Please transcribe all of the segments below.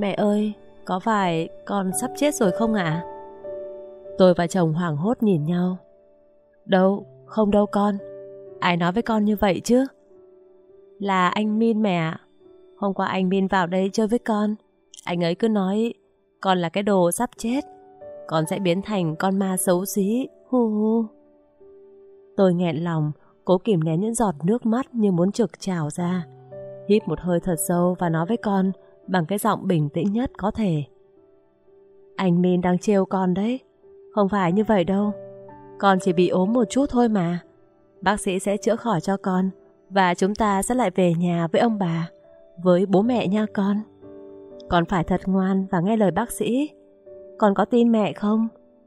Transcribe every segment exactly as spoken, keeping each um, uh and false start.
Mẹ ơi, có phải con sắp chết rồi không ạ? À? Tôi và chồng hoảng hốt nhìn nhau. Đâu, không đâu con. Ai nói với con như vậy chứ? Là anh Min mẹ ạ. Hôm qua anh Min vào đây chơi với con. Anh ấy cứ nói con là cái đồ sắp chết, con sẽ biến thành con ma xấu xí. Hu hu. Tôi nghẹn lòng, cố kìm nén những giọt nước mắt như muốn trực trào ra. Hít một hơi thật sâu và nói với con bằng cái giọng bình tĩnh nhất có thể. Anh Min đang trêu con đấy. Không phải như vậy đâu. Con chỉ bị ốm một chút thôi mà. Bác sĩ sẽ chữa khỏi cho con, và chúng ta sẽ lại về nhà với ông bà, với bố mẹ nha con. Con phải thật ngoan và nghe lời bác sĩ. Con có tin mẹ không?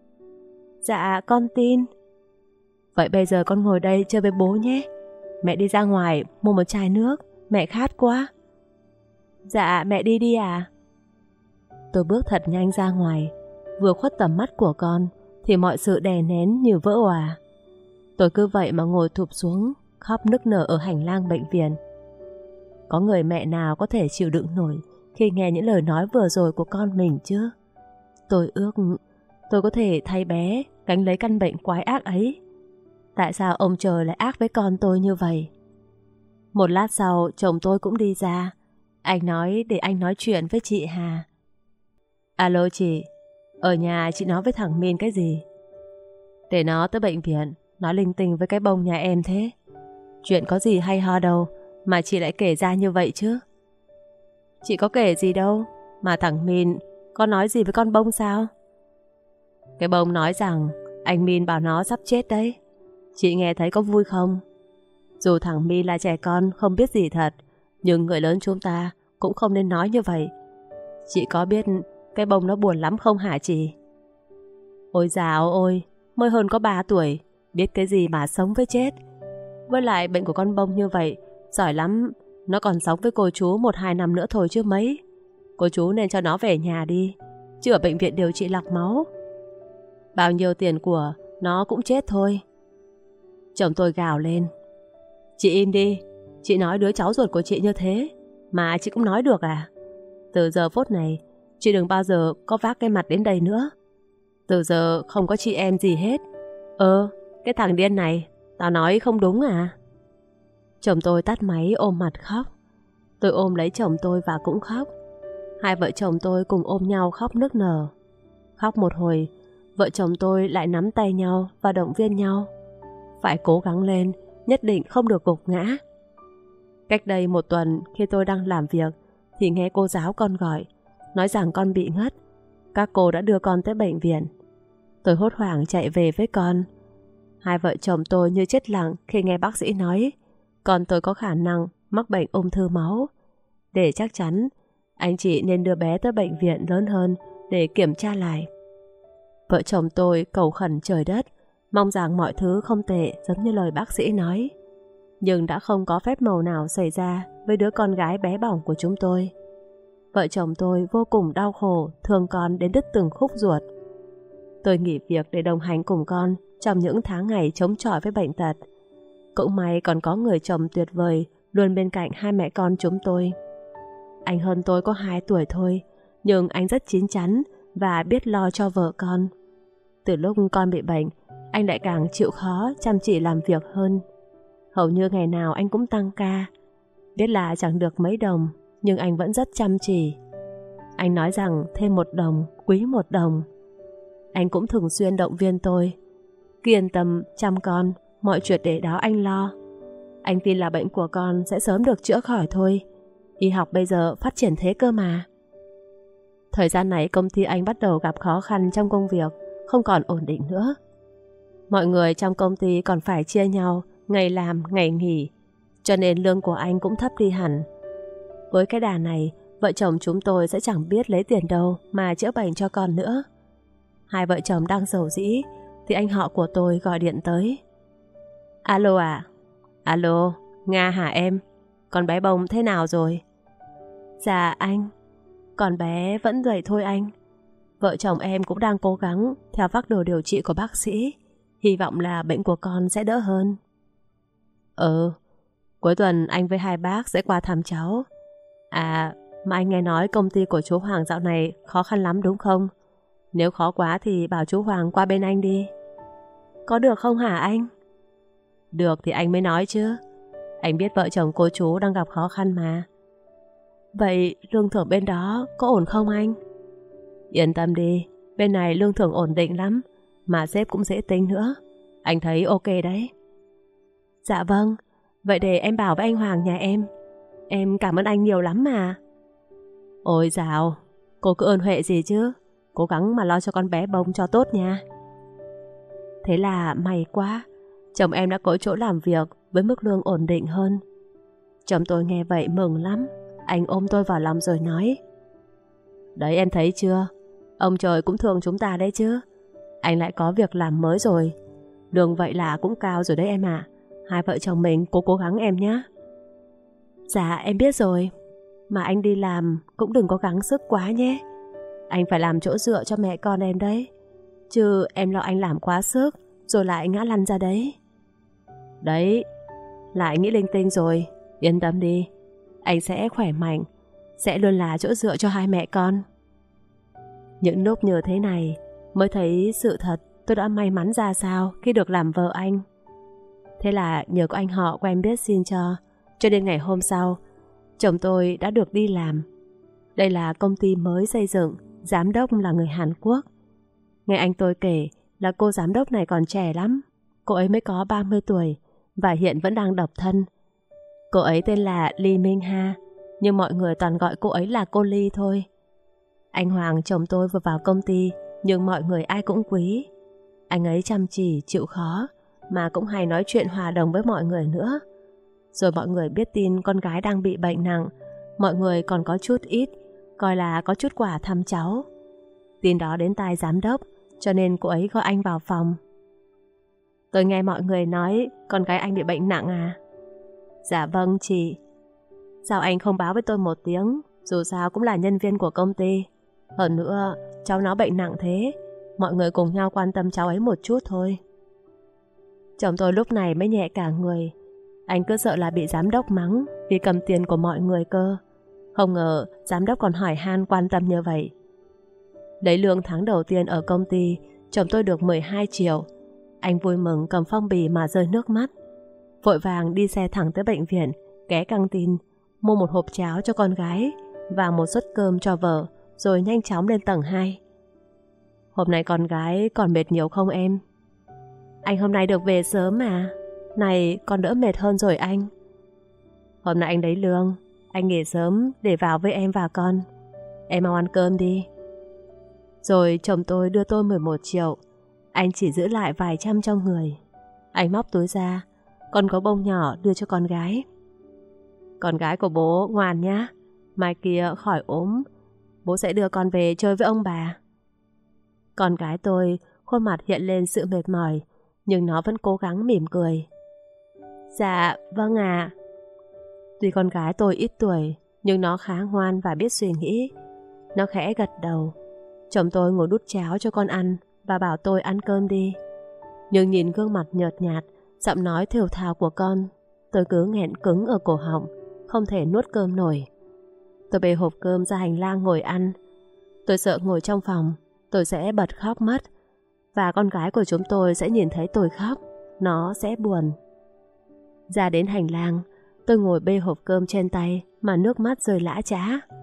Dạ con tin. Vậy bây giờ con ngồi đây chơi với bố nhé. Mẹ đi ra ngoài mua một chai nước, mẹ khát quá. Dạ mẹ đi đi à? Tôi bước thật nhanh ra ngoài. Vừa khuất tầm mắt của con thì mọi sự đè nén như vỡ òa. Tôi cứ vậy mà ngồi thụp xuống, khóc nức nở ở hành lang bệnh viện. Có người mẹ nào có thể chịu đựng nổi khi nghe những lời nói vừa rồi của con mình chứ? Tôi ước tôi có thể thay bé gánh lấy căn bệnh quái ác ấy. Tại sao ông trời lại ác với con tôi như vậy? Một lát sau chồng tôi cũng đi ra. Anh nói để anh nói chuyện với chị Hà. Alo chị, ở nhà chị nói với thằng Min cái gì? Để nó tới bệnh viện nói linh tinh với cái bông nhà em thế. Chuyện có gì hay ho đâu mà chị lại kể ra như vậy chứ? Chị có kể gì đâu, mà thằng Min có nói gì với con bông sao? Cái bông nói rằng anh Min bảo nó sắp chết đấy. Chị nghe thấy có vui không? Dù thằng Min là trẻ con không biết gì thật, nhưng người lớn chúng ta cũng không nên nói như vậy. Chị có biết cái bông nó buồn lắm không hả chị? Ôi dào ôi, mới hơn có ba tuổi, biết cái gì mà sống với chết. Với lại bệnh của con bông như vậy, giỏi lắm, nó còn sống với cô chú một hai năm nữa thôi chứ mấy. Cô chú nên cho nó về nhà đi, chứ ở bệnh viện điều trị lọc máu. Bao nhiêu tiền của nó cũng chết thôi. Chồng tôi gào lên. Chị im đi, chị nói đứa cháu ruột của chị như thế mà chị cũng nói được à? Từ giờ phút này chị đừng bao giờ có vác cái mặt đến đây nữa. Từ giờ không có chị em gì hết. Ờ, cái thằng điên này, tao nói không đúng à? Chồng tôi tắt máy ôm mặt khóc. Tôi ôm lấy chồng tôi và cũng khóc. Hai vợ chồng tôi cùng ôm nhau khóc nức nở. Khóc một hồi, vợ chồng tôi lại nắm tay nhau và động viên nhau. Phải cố gắng lên, nhất định không được gục ngã. Cách đây một tuần khi tôi đang làm việc thì nghe cô giáo con gọi, nói rằng con bị ngất. Các cô đã đưa con tới bệnh viện. Tôi hốt hoảng chạy về với con. Hai vợ chồng tôi như chết lặng khi nghe bác sĩ nói con tôi có khả năng mắc bệnh ung thư máu. Để chắc chắn, anh chị nên đưa bé tới bệnh viện lớn hơn để kiểm tra lại. Vợ chồng tôi cầu khẩn trời đất, mong rằng mọi thứ không tệ giống như lời bác sĩ nói. Nhưng đã không có phép màu nào xảy ra với đứa con gái bé bỏng của chúng tôi. Vợ chồng tôi vô cùng đau khổ, thương con đến đứt từng khúc ruột. Tôi nghỉ việc để đồng hành cùng con trong những tháng ngày chống chọi với bệnh tật. Cũng may còn có người chồng tuyệt vời luôn bên cạnh hai mẹ con chúng tôi. Anh hơn tôi có hai tuổi thôi, nhưng anh rất chín chắn và biết lo cho vợ con. Từ lúc con bị bệnh, anh lại càng chịu khó chăm chỉ làm việc hơn. Hầu như ngày nào anh cũng tăng ca. Biết là chẳng được mấy đồng, nhưng anh vẫn rất chăm chỉ. Anh nói rằng thêm một đồng, quý một đồng. Anh cũng thường xuyên động viên tôi. Cứ yên tâm chăm con, mọi chuyện để đó anh lo. Anh tin là bệnh của con sẽ sớm được chữa khỏi thôi. Y học bây giờ phát triển thế cơ mà. Thời gian này công ty anh bắt đầu gặp khó khăn trong công việc, không còn ổn định nữa. Mọi người trong công ty còn phải chia nhau ngày làm, ngày nghỉ, cho nên lương của anh cũng thấp đi hẳn. Với cái đà này, vợ chồng chúng tôi sẽ chẳng biết lấy tiền đâu mà chữa bệnh cho con nữa. Hai vợ chồng đang rầu rĩ thì anh họ của tôi gọi điện tới. Alo à? Alo, Nga hả em? Con bé bông thế nào rồi? Dạ anh, con bé vẫn vậy thôi anh. Vợ chồng em cũng đang cố gắng theo phác đồ điều trị của bác sĩ. Hy vọng là bệnh của con sẽ đỡ hơn. Ừ, cuối tuần anh với hai bác sẽ qua thăm cháu. À, Mà anh nghe nói công ty của chú Hoàng dạo này khó khăn lắm đúng không? Nếu khó quá thì bảo chú Hoàng qua bên anh đi. Có được không hả anh? Được thì anh mới nói chứ. Anh biết vợ chồng cô chú đang gặp khó khăn mà. Vậy lương thưởng bên đó có ổn không anh? Yên tâm đi, bên này lương thưởng ổn định lắm, mà sếp cũng dễ tính nữa. Anh thấy ok đấy. Dạ vâng, vậy để em bảo với anh Hoàng nhà em. Em cảm ơn anh nhiều lắm mà. Ôi dào, cô cứ ơn Huệ gì chứ. Cố gắng mà lo cho con bé bông cho tốt nha. Thế là may quá, chồng em đã có chỗ làm việc với mức lương ổn định hơn. Chồng tôi nghe vậy mừng lắm. Anh ôm tôi vào lòng rồi nói: Đấy em thấy chưa, ông trời cũng thương chúng ta đấy chứ. Anh lại có việc làm mới rồi. Lương vậy là cũng cao rồi đấy em ạ. Hai vợ chồng mình cố cố gắng em nhé. Dạ em biết rồi. Mà anh đi làm cũng đừng có gắng sức quá nhé. Anh phải làm chỗ dựa cho mẹ con em đấy. Chứ em lo anh làm quá sức rồi lại ngã lăn ra đấy. Đấy, lại nghĩ linh tinh rồi. Yên tâm đi, anh sẽ khỏe mạnh, sẽ luôn là chỗ dựa cho hai mẹ con. Những lúc như thế này mới thấy sự thật tôi đã may mắn ra sao khi được làm vợ anh. Thế là nhờ có anh họ quen biết xin cho, cho đến ngày hôm sau, chồng tôi đã được đi làm. Đây là công ty mới xây dựng, giám đốc là người Hàn Quốc. Nghe anh tôi kể là cô giám đốc này còn trẻ lắm. Cô ấy mới có ba mươi tuổi và hiện vẫn đang độc thân. Cô ấy tên là Lee Minh Ha, nhưng mọi người toàn gọi cô ấy là cô Lee thôi. Anh Hoàng chồng tôi vừa vào công ty, nhưng mọi người ai cũng quý. Anh ấy chăm chỉ, chịu khó, mà cũng hay nói chuyện hòa đồng với mọi người nữa. Rồi mọi người biết tin con gái đang bị bệnh nặng, mọi người còn có chút ít, coi là có chút quà thăm cháu. Tin đó đến tai giám đốc, cho nên cô ấy gọi anh vào phòng. Tôi nghe mọi người nói con gái anh bị bệnh nặng à? Dạ vâng chị. Sao anh không báo với tôi một tiếng? Dù sao cũng là nhân viên của công ty. Hơn nữa, cháu nó bệnh nặng thế, mọi người cùng nhau quan tâm cháu ấy một chút thôi. Chồng tôi lúc này mới nhẹ cả người. Anh cứ sợ là bị giám đốc mắng vì cầm tiền của mọi người cơ. Không ngờ giám đốc còn hỏi han quan tâm như vậy. Lấy lương tháng đầu tiên ở công ty, chồng tôi được mười hai triệu. Anh vui mừng cầm phong bì mà rơi nước mắt. Vội vàng đi xe thẳng tới bệnh viện, ghé căng tin, mua một hộp cháo cho con gái và một suất cơm cho vợ, rồi nhanh chóng lên tầng hai. Hôm nay con gái còn mệt nhiều không em? Anh hôm nay được về sớm mà. Này con đỡ mệt hơn rồi anh. Hôm nay anh lấy lương, anh nghỉ sớm để vào với em và con. Em mau ăn cơm đi. Rồi chồng tôi đưa tôi mười một triệu. Anh chỉ giữ lại vài trăm trong người. Anh móc túi ra, còn có bông nhỏ đưa cho con gái. Con gái của bố ngoan nhá, mai kia khỏi ốm, bố sẽ đưa con về chơi với ông bà. Con gái tôi khuôn mặt hiện lên sự mệt mỏi, nhưng nó vẫn cố gắng mỉm cười. Dạ, vâng ạ. Tuy con gái tôi ít tuổi, nhưng nó khá ngoan và biết suy nghĩ. Nó khẽ gật đầu. Chồng tôi ngồi đút cháo cho con ăn và bảo tôi ăn cơm đi. Nhưng nhìn gương mặt nhợt nhạt, giọng nói thều thào của con, tôi cứ nghẹn cứng ở cổ họng, không thể nuốt cơm nổi. Tôi bê hộp cơm ra hành lang ngồi ăn. Tôi sợ ngồi trong phòng tôi sẽ bật khóc mất, và con gái của chúng tôi sẽ nhìn thấy tôi khóc, nó sẽ buồn. Ra đến hành lang, tôi ngồi bê hộp cơm trên tay mà nước mắt rơi lã chã.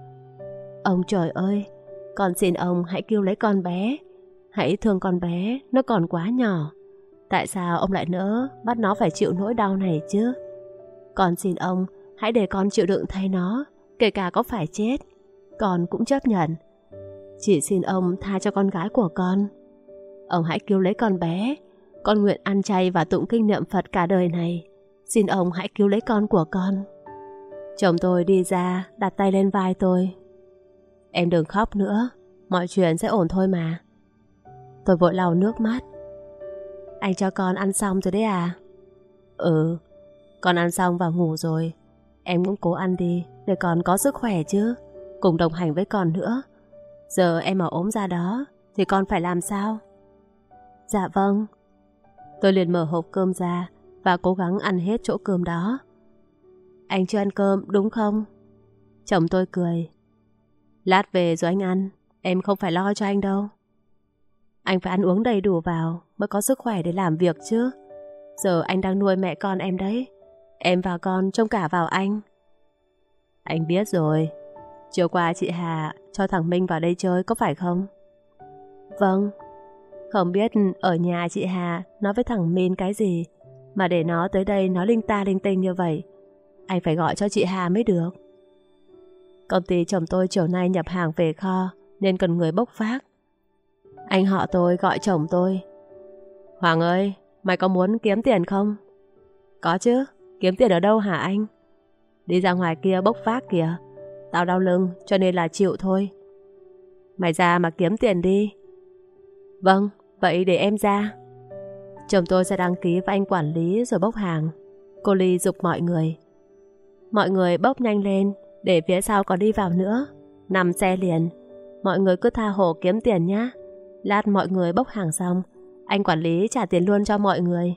Ông trời ơi, con xin ông hãy cứu lấy con bé. Hãy thương con bé, nó còn quá nhỏ. Tại sao ông lại nỡ bắt nó phải chịu nỗi đau này chứ? Con xin ông hãy để con chịu đựng thay nó, kể cả có phải chết, con cũng chấp nhận. Chỉ xin ông tha cho con gái của con. Ông hãy cứu lấy con bé. Con nguyện ăn chay và tụng kinh niệm Phật cả đời này. Xin ông hãy cứu lấy con của con. Chồng tôi đi ra, đặt tay lên vai tôi. Em đừng khóc nữa, mọi chuyện sẽ ổn thôi mà. Tôi vội lau nước mắt. Anh cho con ăn xong rồi đấy à? Ừ, con ăn xong và ngủ rồi. Em cũng cố ăn đi, để con có sức khỏe chứ, cùng đồng hành với con nữa. Giờ em mà ốm ra đó thì con phải làm sao? Dạ vâng. Tôi liền mở hộp cơm ra và cố gắng ăn hết chỗ cơm đó. Anh chưa ăn cơm đúng không? Chồng tôi cười. Lát về rồi anh ăn, em không phải lo cho anh đâu. Anh phải ăn uống đầy đủ vào mới có sức khỏe để làm việc chứ. Giờ anh đang nuôi mẹ con em đấy. Em và con trông cả vào anh. Anh biết rồi. Chiều qua chị Hà cho thằng Minh vào đây chơi có phải không? Vâng. Không biết ở nhà chị Hà nói với thằng Minh cái gì mà để nó tới đây nói linh ta linh tinh như vậy. Anh phải gọi cho chị Hà mới được. Công ty chồng tôi chiều nay nhập hàng về kho nên cần người bốc vác. Anh họ tôi gọi chồng tôi. Hoàng ơi, mày có muốn kiếm tiền không? Có chứ, kiếm tiền ở đâu hả anh? Đi ra ngoài kia bốc vác kìa. Tao đau lưng cho nên là chịu thôi. Mày ra mà kiếm tiền đi. Vâng, vậy để em ra. Chồng tôi sẽ đăng ký với anh quản lý rồi bốc hàng. Cô Ly giục mọi người. Mọi người bốc nhanh lên, để phía sau còn đi vào nữa. Nằm xe liền. Mọi người cứ tha hồ kiếm tiền nhá. Lát mọi người bốc hàng xong, anh quản lý trả tiền luôn cho mọi người.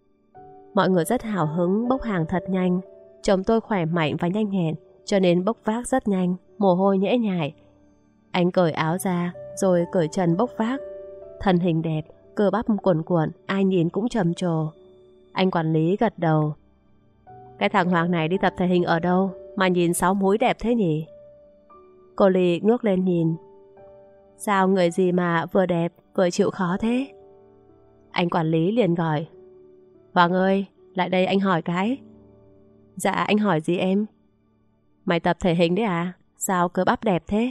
Mọi người rất hào hứng bốc hàng thật nhanh. Chồng tôi khỏe mạnh và nhanh nhẹn, cho nên bốc vác rất nhanh, mồ hôi nhễ nhại. Anh cởi áo ra, rồi cởi chân bốc vác. Thân hình đẹp, cơ bắp cuồn cuộn, ai nhìn cũng trầm trồ. Anh quản lý gật đầu. Cái thằng Hoàng này đi tập thể hình ở đâu mà nhìn sáu múi đẹp thế nhỉ? Cô Ly ngước lên nhìn. Sao người gì mà vừa đẹp vừa chịu khó thế? Anh quản lý liền gọi. Hoàng ơi, lại đây anh hỏi cái. Dạ anh hỏi gì em? Mày tập thể hình đấy à? Sao cơ bắp đẹp thế?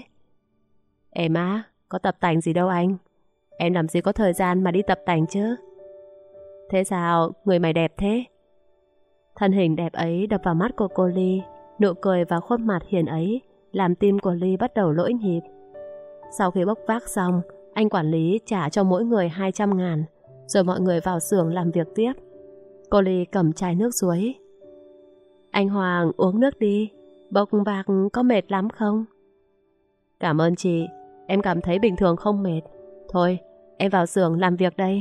Em á, có tập tành gì đâu anh. Em làm gì có thời gian mà đi tập tành chứ. Thế sao người mày đẹp thế? Thân hình đẹp ấy đập vào mắt của cô Ly. Nụ cười và khuôn mặt hiền ấy làm tim của Ly bắt đầu lỗi nhịp. Sau khi bốc vác xong, anh quản lý trả cho mỗi người hai trăm ngàn, rồi mọi người vào xưởng làm việc tiếp. Cô Ly cầm chai nước suối. Anh Hoàng uống nước đi, bốc vác có mệt lắm không? Cảm ơn chị, em cảm thấy bình thường không mệt. Thôi, em vào xưởng làm việc đây.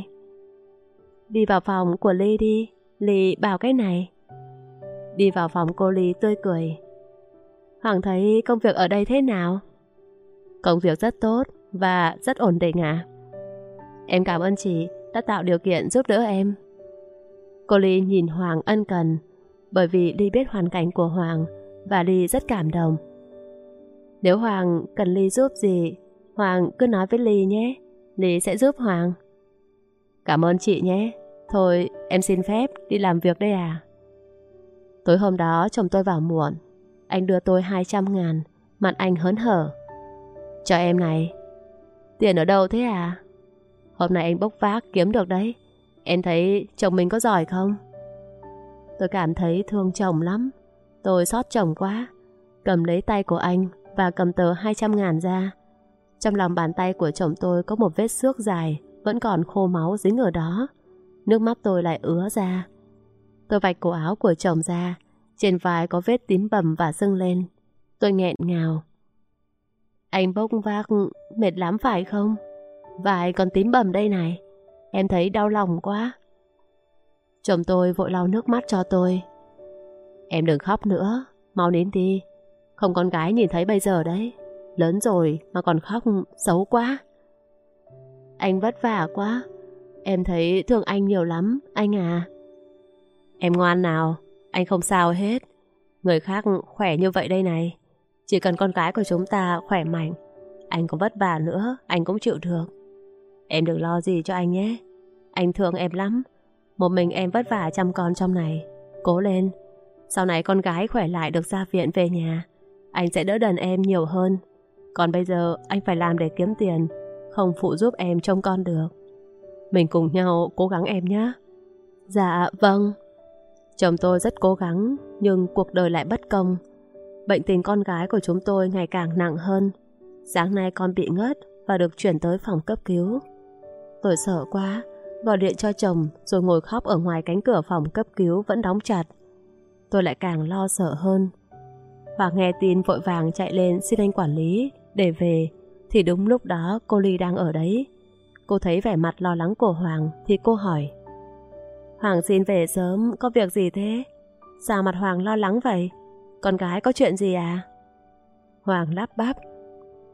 Đi vào phòng của Ly đi, Ly bảo cái này. Đi vào phòng cô Ly tươi cười. Hoàng thấy công việc ở đây thế nào? Công việc rất tốt và rất ổn định à? Em cảm ơn chị đã tạo điều kiện giúp đỡ em. Cô Ly nhìn Hoàng ân cần, bởi vì Ly biết hoàn cảnh của Hoàng và Ly rất cảm động. Nếu Hoàng cần Ly giúp gì, Hoàng cứ nói với Ly nhé, Ly sẽ giúp Hoàng. Cảm ơn chị nhé. Thôi em xin phép đi làm việc đây à? Tối hôm đó chồng tôi vào muộn. Anh đưa tôi hai trăm ngàn, mặt anh hớn hở. Cho em này. Tiền ở đâu thế à? Hôm nay anh bốc vác kiếm được đấy. Em thấy chồng mình có giỏi không? Tôi cảm thấy thương chồng lắm. Tôi xót chồng quá. Cầm lấy tay của anh và cầm tờ hai trăm ngàn ra. Trong lòng bàn tay của chồng tôi có một vết xước dài, vẫn còn khô máu dính ở đó. Nước mắt tôi lại ứa ra. Tôi vạch cổ áo của chồng ra. Trên vai có vết tím bầm và sưng lên. Tôi nghẹn ngào. Anh bốc vác mệt lắm phải không? Vai còn tím bầm đây này. Em thấy đau lòng quá. Chồng tôi vội lau nước mắt cho tôi. Em đừng khóc nữa, mau nín đi. Không con gái nhìn thấy bây giờ đấy. Lớn rồi mà còn khóc, xấu quá. Anh vất vả quá. Em thấy thương anh nhiều lắm, anh à. Em ngoan nào, anh không sao hết. Người khác khỏe như vậy đây này. Chỉ cần con gái của chúng ta khỏe mạnh, anh có vất vả nữa, anh cũng chịu được. Em đừng lo gì cho anh nhé. Anh thương em lắm. Một mình em vất vả chăm con trong này. Cố lên. Sau này con gái khỏe lại được ra viện về nhà, anh sẽ đỡ đần em nhiều hơn. Còn bây giờ anh phải làm để kiếm tiền, không phụ giúp em trông con được. Mình cùng nhau cố gắng em nhé. Dạ vâng. Chồng tôi rất cố gắng, nhưng cuộc đời lại bất công. Bệnh tình con gái của chúng tôi ngày càng nặng hơn. Sáng nay con bị ngất và được chuyển tới phòng cấp cứu. Tôi sợ quá, gọi điện cho chồng rồi ngồi khóc ở ngoài cánh cửa phòng cấp cứu vẫn đóng chặt. Tôi lại càng lo sợ hơn. Hoàng nghe tin vội vàng chạy lên xin anh quản lý để về, thì đúng lúc đó cô Ly đang ở đấy. Cô thấy vẻ mặt lo lắng của Hoàng thì cô hỏi: Hoàng xin về sớm, có việc gì thế? Sao mặt Hoàng lo lắng vậy? Con gái có chuyện gì à? Hoàng lắp bắp: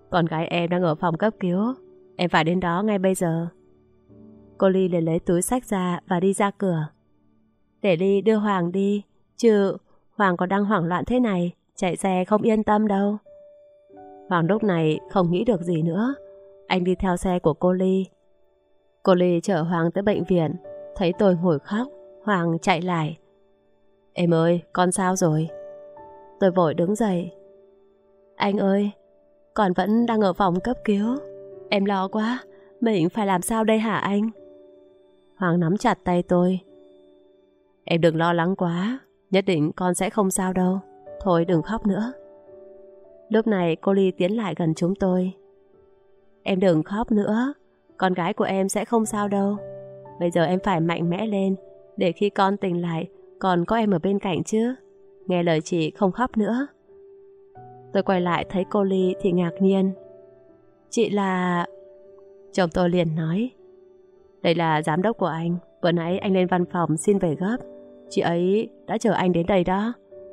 Con gái em đang ở phòng cấp cứu, em phải đến đó ngay bây giờ. Cô Ly liền lấy túi xách ra và đi ra cửa. Để Ly đưa Hoàng đi, chứ Hoàng còn đang hoảng loạn thế này, chạy xe không yên tâm đâu. Hoàng lúc này không nghĩ được gì nữa. Anh đi theo xe của cô Ly. Cô Ly chở Hoàng tới bệnh viện. Thấy tôi ngồi khóc, Hoàng chạy lại. Em ơi, con sao rồi? Tôi vội đứng dậy. Anh ơi, con vẫn đang ở phòng cấp cứu. Em lo quá, mình phải làm sao đây hả anh? Hoàng nắm chặt tay tôi. Em đừng lo lắng quá, nhất định con sẽ không sao đâu. Thôi đừng khóc nữa. Lúc này cô Ly tiến lại gần chúng tôi. Em đừng khóc nữa, con gái của em sẽ không sao đâu. Bây giờ em phải mạnh mẽ lên, để khi con tỉnh lại còn có em ở bên cạnh chứ. Nghe lời chị, không khóc nữa. Tôi quay lại thấy cô Ly thì ngạc nhiên. Chị là... Chồng tôi liền nói. Đây là giám đốc của anh. Vừa nãy anh lên văn phòng xin về gấp. Chị ấy đã chờ anh đến đây đó.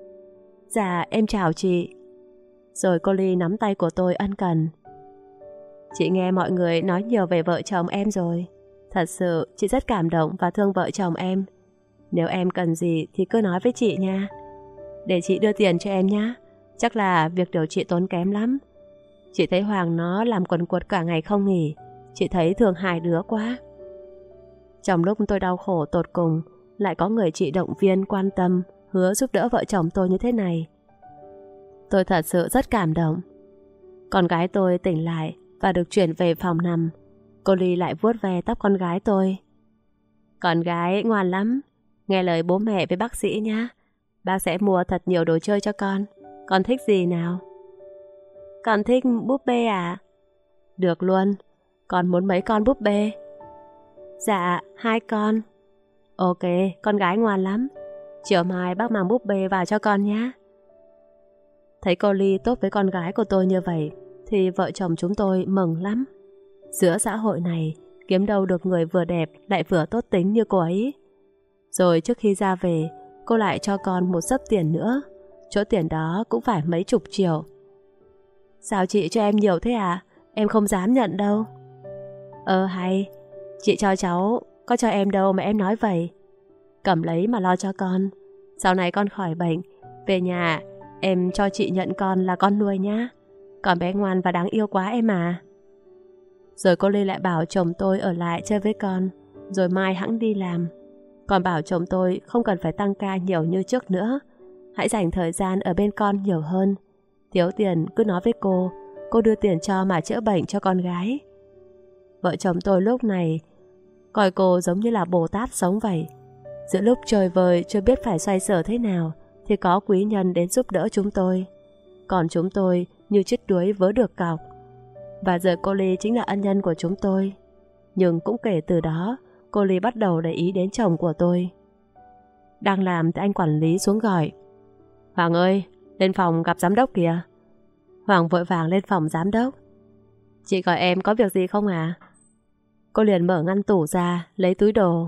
Dạ em chào chị. Rồi cô Ly nắm tay của tôi ân cần. Chị nghe mọi người nói nhiều về vợ chồng em rồi. Thật sự chị rất cảm động và thương vợ chồng em. Nếu em cần gì thì cứ nói với chị nha. Để chị đưa tiền cho em nhé. Chắc là việc điều trị tốn kém lắm. Chị thấy Hoàng nó làm quần quật cả ngày không nghỉ. Chị thấy thương hai đứa quá. Trong lúc tôi đau khổ tột cùng, lại có người chị động viên quan tâm, hứa giúp đỡ vợ chồng tôi như thế này. Tôi thật sự rất cảm động. Con gái tôi tỉnh lại và được chuyển về phòng nằm. Cô Ly lại vuốt ve tóc con gái tôi. Con gái ngoan lắm, nghe lời bố mẹ với bác sĩ nhé. Bác sẽ mua thật nhiều đồ chơi cho con. Con thích gì nào? Con thích búp bê à? Được luôn. Con muốn mấy con búp bê? Dạ, hai con. Ok, con gái ngoan lắm. Chiều mai bác mang búp bê vào cho con nhé. Thấy cô Ly tốt với con gái của tôi như vậy thì vợ chồng chúng tôi mừng lắm. Giữa xã hội này kiếm đâu được người vừa đẹp lại vừa tốt tính như cô ấy. Rồi trước khi ra về, cô lại cho con một xấp tiền nữa. Chỗ tiền đó cũng phải mấy chục triệu. Sao chị cho em nhiều thế à? Em không dám nhận đâu. Ờ hay, chị cho cháu, có cho em đâu mà em nói vậy. Cầm lấy mà lo cho con. Sau này con khỏi bệnh, về nhà em cho chị nhận con là con nuôi nhá. Con bé ngoan và đáng yêu quá em à. Rồi cô Ly lại bảo chồng tôi ở lại chơi với con, rồi mai hẵng đi làm. Còn bảo chồng tôi không cần phải tăng ca nhiều như trước nữa. Hãy dành thời gian ở bên con nhiều hơn. Thiếu tiền cứ nói với cô, cô đưa tiền cho mà chữa bệnh cho con gái. Vợ chồng tôi lúc này coi cô giống như là Bồ Tát sống vậy. Giữa lúc chơi vơi chưa biết phải xoay sở thế nào thì có quý nhân đến giúp đỡ chúng tôi. Còn chúng tôi như chiếc đuối vớ được cọc. Và giờ cô Ly chính là ân nhân của chúng tôi. Nhưng cũng kể từ đó, cô Ly bắt đầu để ý đến chồng của tôi. Đang làm thì anh quản lý xuống gọi. Hoàng ơi, lên phòng gặp giám đốc kìa. Hoàng vội vàng lên phòng giám đốc. Chị gọi em có việc gì không à? Cô liền mở ngăn tủ ra, lấy túi đồ.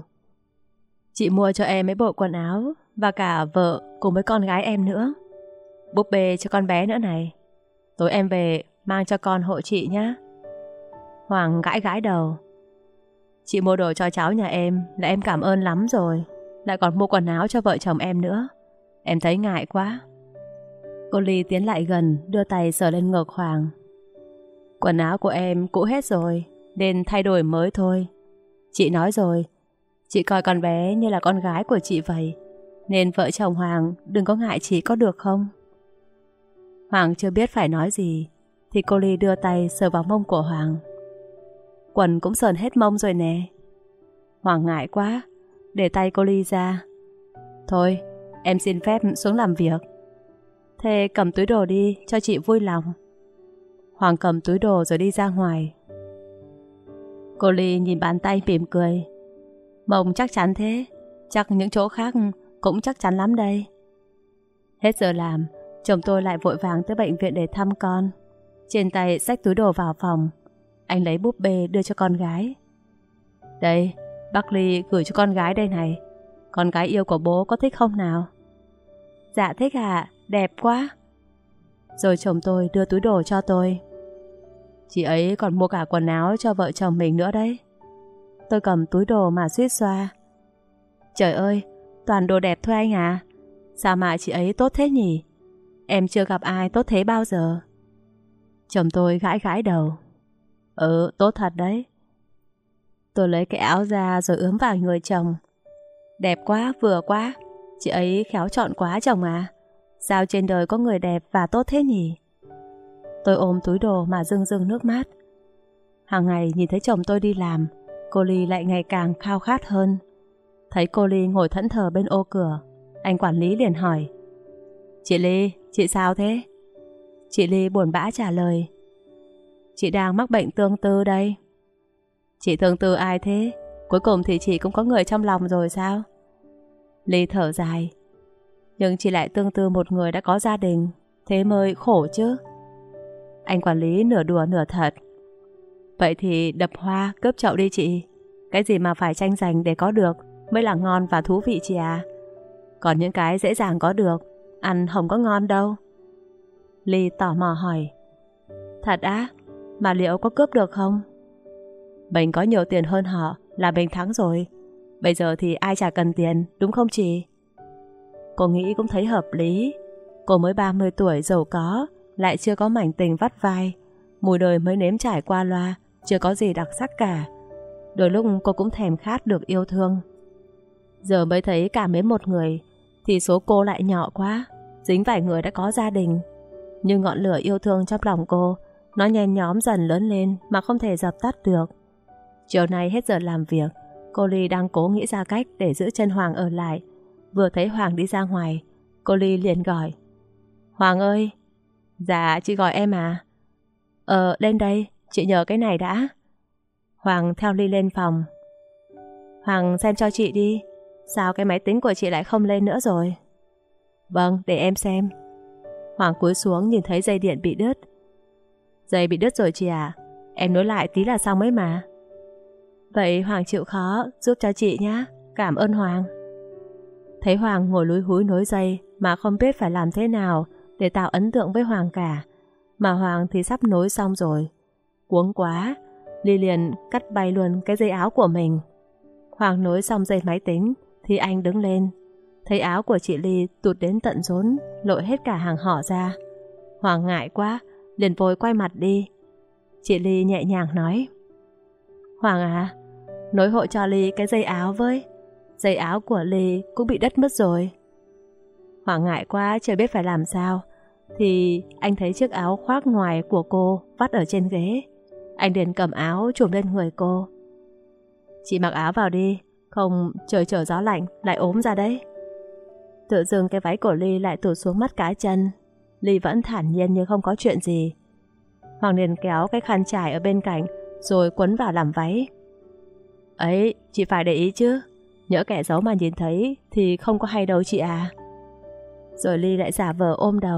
Chị mua cho em mấy bộ quần áo và cả vợ cùng với con gái em nữa. Búp bê cho con bé nữa này. Tối em về mang cho con hộ chị nhé. Hoàng gãi gãi đầu. Chị mua đồ cho cháu nhà em là em cảm ơn lắm rồi. Lại còn mua quần áo cho vợ chồng em nữa. Em thấy ngại quá. Cô Ly tiến lại gần, đưa tay sờ lên ngực Hoàng. Quần áo của em cũ hết rồi, nên thay đổi mới thôi. Chị nói rồi, chị coi con bé như là con gái của chị vậy, nên vợ chồng Hoàng đừng có ngại chị có được không? Hoàng chưa biết phải nói gì thì cô Ly đưa tay sờ vào mông của Hoàng. Quần cũng sờn hết mông rồi nè. Hoàng ngại quá, để tay cô Ly ra. Thôi, em xin phép xuống làm việc. Thế cầm túi đồ đi cho chị vui lòng. Hoàng cầm túi đồ rồi đi ra ngoài. Cô Ly nhìn bàn tay mỉm cười. Mông chắc chắn thế, chắc những chỗ khác cũng chắc chắn lắm đây. Hết giờ làm, chồng tôi lại vội vàng tới bệnh viện để thăm con. Trên tay xách túi đồ vào phòng. Anh lấy búp bê đưa cho con gái. Đây, bác Ly gửi cho con gái đây này. Con gái yêu của bố có thích không nào? Dạ thích ạ, đẹp quá. Rồi chồng tôi đưa túi đồ cho tôi. Chị ấy còn mua cả quần áo cho vợ chồng mình nữa đấy. Tôi cầm túi đồ mà suýt xoa. Trời ơi, toàn đồ đẹp thôi anh à. Sao mà chị ấy tốt thế nhỉ? Em chưa gặp ai tốt thế bao giờ. Chồng tôi gãi gãi đầu. Ừ, tốt thật đấy. Tôi lấy cái áo ra rồi ướm vào người chồng. Đẹp quá, vừa quá. Chị ấy khéo chọn quá chồng à. Sao trên đời có người đẹp và tốt thế nhỉ? Tôi ôm túi đồ mà rưng rưng nước mắt. Hàng ngày nhìn thấy chồng tôi đi làm, cô Ly lại ngày càng khao khát hơn. Thấy cô Ly ngồi thẫn thờ bên ô cửa, anh quản lý liền hỏi: Chị Ly, chị sao thế? Chị Ly buồn bã trả lời: Chị đang mắc bệnh tương tư đây. Chị tương tư ai thế? Cuối cùng thì chị cũng có người trong lòng rồi sao? Ly thở dài: Nhưng chị lại tương tư một người đã có gia đình, thế mới khổ chứ. Anh quản lý nửa đùa nửa thật: Vậy thì đập hoa cướp chậu đi chị. Cái gì mà phải tranh giành để có được mới là ngon và thú vị chị à. Còn những cái dễ dàng có được, ăn không có ngon đâu. Ly tò mò hỏi: Thật á? Mà liệu có cướp được không? Mình có nhiều tiền hơn họ là mình thắng rồi. Bây giờ thì ai chả cần tiền, đúng không chị? Cô nghĩ cũng thấy hợp lý. Cô mới ba mươi tuổi giàu có, lại chưa có mảnh tình vắt vai. Mùi đời mới nếm trải qua loa, chưa có gì đặc sắc cả. Đôi lúc cô cũng thèm khát được yêu thương. Giờ mới thấy cảm mến một người thì số cô lại nhỏ quá, dính vài người đã có gia đình. Nhưng ngọn lửa yêu thương trong lòng cô, nó nhen nhóm dần lớn lên mà không thể dập tắt được. Chiều nay hết giờ làm việc, cô Ly đang cố nghĩ ra cách để giữ chân Hoàng ở lại. Vừa thấy Hoàng đi ra ngoài, cô Ly liền gọi: Hoàng ơi! Dạ, chị gọi em à? Ờ, lên đây, chị nhờ cái này đã. Hoàng theo Ly lên phòng. Hoàng xem cho chị đi. Sao cái máy tính của chị lại không lên nữa rồi? Vâng, để em xem. Hoàng cúi xuống nhìn thấy dây điện bị đứt. Dây bị đứt rồi chị à? Em nối lại tí là xong ấy mà. Vậy Hoàng chịu khó giúp cho chị nhé. Cảm ơn Hoàng. Thấy Hoàng ngồi lúi húi nối dây mà không biết phải làm thế nào để tạo ấn tượng với Hoàng cả. Mà Hoàng thì sắp nối xong rồi. Cuống quá, Ly liền cắt bay luôn cái dây áo của mình. Hoàng nối xong dây máy tính thì anh đứng lên. Thấy áo của chị Ly tụt đến tận rốn, lội hết cả hàng họ ra. Hoàng ngại quá, liền vội quay mặt đi. Chị Ly nhẹ nhàng nói: Hoàng à, nối hộ cho Ly cái dây áo với. Dây áo của Ly cũng bị đứt mất rồi. Hoàng ngại quá chưa biết phải làm sao, thì anh thấy chiếc áo khoác ngoài của cô vắt ở trên ghế. Anh liền cầm áo trùm lên người cô. Chị mặc áo vào đi, không trời trở gió lạnh lại ốm ra đấy. Tự dưng cái váy của Ly lại tụt xuống mắt cá chân. Ly vẫn thản nhiên như không có chuyện gì. Hoàng liền kéo cái khăn trải ở bên cạnh rồi quấn vào làm váy. Ấy, chị phải để ý chứ, nhỡ kẻ giấu mà nhìn thấy thì không có hay đâu chị à. Rồi Ly lại giả vờ ôm đầu.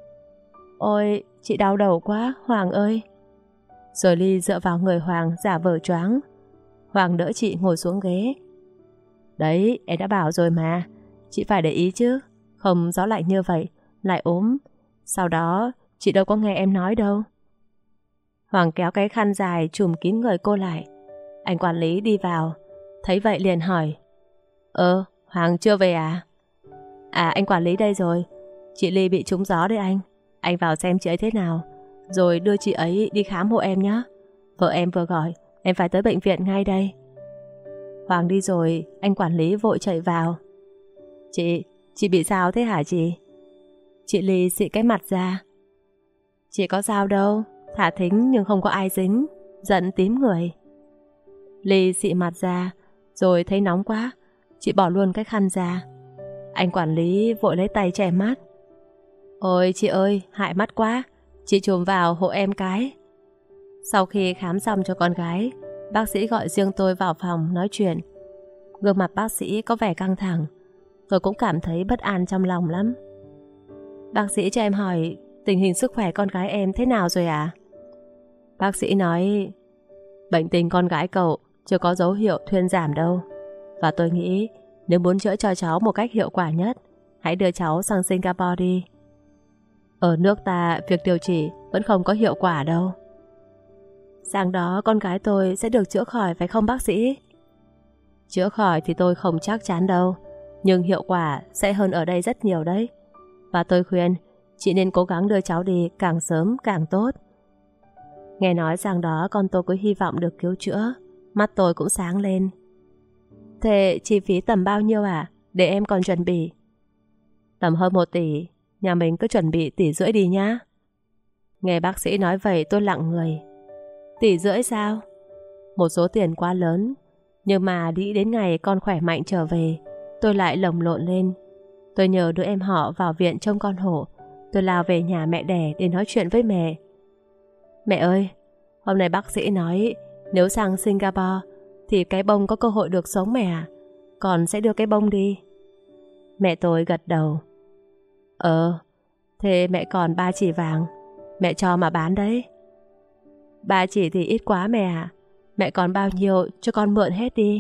Ôi, chị đau đầu quá, Hoàng ơi. Rồi Ly dựa vào người Hoàng giả vờ choáng. Hoàng đỡ chị ngồi xuống ghế. Đấy, em đã bảo rồi mà, chị phải để ý chứ, không gió lạnh như vậy lại ốm. Sau đó chị đâu có nghe em nói đâu. Hoàng kéo cái khăn dài trùm kín người cô lại. Anh quản lý đi vào, thấy vậy liền hỏi: Ờ, Hoàng chưa về à? À, anh quản lý đây rồi. Chị Ly bị trúng gió đấy anh. Anh vào xem chị ấy thế nào, rồi đưa chị ấy đi khám hộ em nhé. Vợ em vừa gọi, em phải tới bệnh viện ngay đây. Hoàng đi rồi, anh quản lý vội chạy vào. Chị, chị bị sao thế hả chị? Chị Ly xị cái mặt ra. Chị có sao đâu, thả thính nhưng không có ai dính, giận tím người. Ly xị mặt ra, rồi thấy nóng quá, chị bỏ luôn cái khăn ra. Anh quản lý vội lấy tay che mắt. Ôi chị ơi, hại mắt quá, chị chùm vào hộ em cái. Sau khi khám xong cho con gái, bác sĩ gọi riêng tôi vào phòng nói chuyện. Gương mặt bác sĩ có vẻ căng thẳng, tôi cũng cảm thấy bất an trong lòng lắm. Bác sĩ cho em hỏi tình hình sức khỏe con gái em thế nào rồi à? Bác sĩ nói bệnh tình con gái cậu chưa có dấu hiệu thuyên giảm đâu. Và tôi nghĩ nếu muốn chữa cho cháu một cách hiệu quả nhất, hãy đưa cháu sang Singapore đi. Ở nước ta việc điều trị vẫn không có hiệu quả đâu. Sáng đó con gái tôi sẽ được chữa khỏi phải không bác sĩ? Chữa khỏi thì tôi không chắc chắn đâu, nhưng hiệu quả sẽ hơn ở đây rất nhiều đấy. Và tôi khuyên chị nên cố gắng đưa cháu đi càng sớm càng tốt. Nghe nói rằng đó con tôi có hy vọng được cứu chữa, mắt tôi cũng sáng lên. Thế chi phí tầm bao nhiêu à? Để em còn chuẩn bị. Tầm hơn một tỷ, nhà mình cứ chuẩn bị tỷ rưỡi đi nhá. Nghe bác sĩ nói vậy tôi lặng người. Tỷ rưỡi sao? Một số tiền quá lớn, nhưng mà nghĩ đến ngày con khỏe mạnh trở về, tôi lại lồng lộn lên. Tôi nhờ đứa em họ vào viện trông con hộ. Tôi lao về nhà mẹ đẻ để nói chuyện với mẹ. Mẹ ơi, hôm nay bác sĩ nói nếu sang Singapore thì cái bông có cơ hội được sống mẹ à? Con sẽ đưa cái bông đi. Mẹ tôi gật đầu. Ờ, thế mẹ còn ba chỉ vàng, mẹ cho mà bán đấy. Ba chỉ thì ít quá mẹ à. Mẹ còn bao nhiêu cho con mượn hết đi.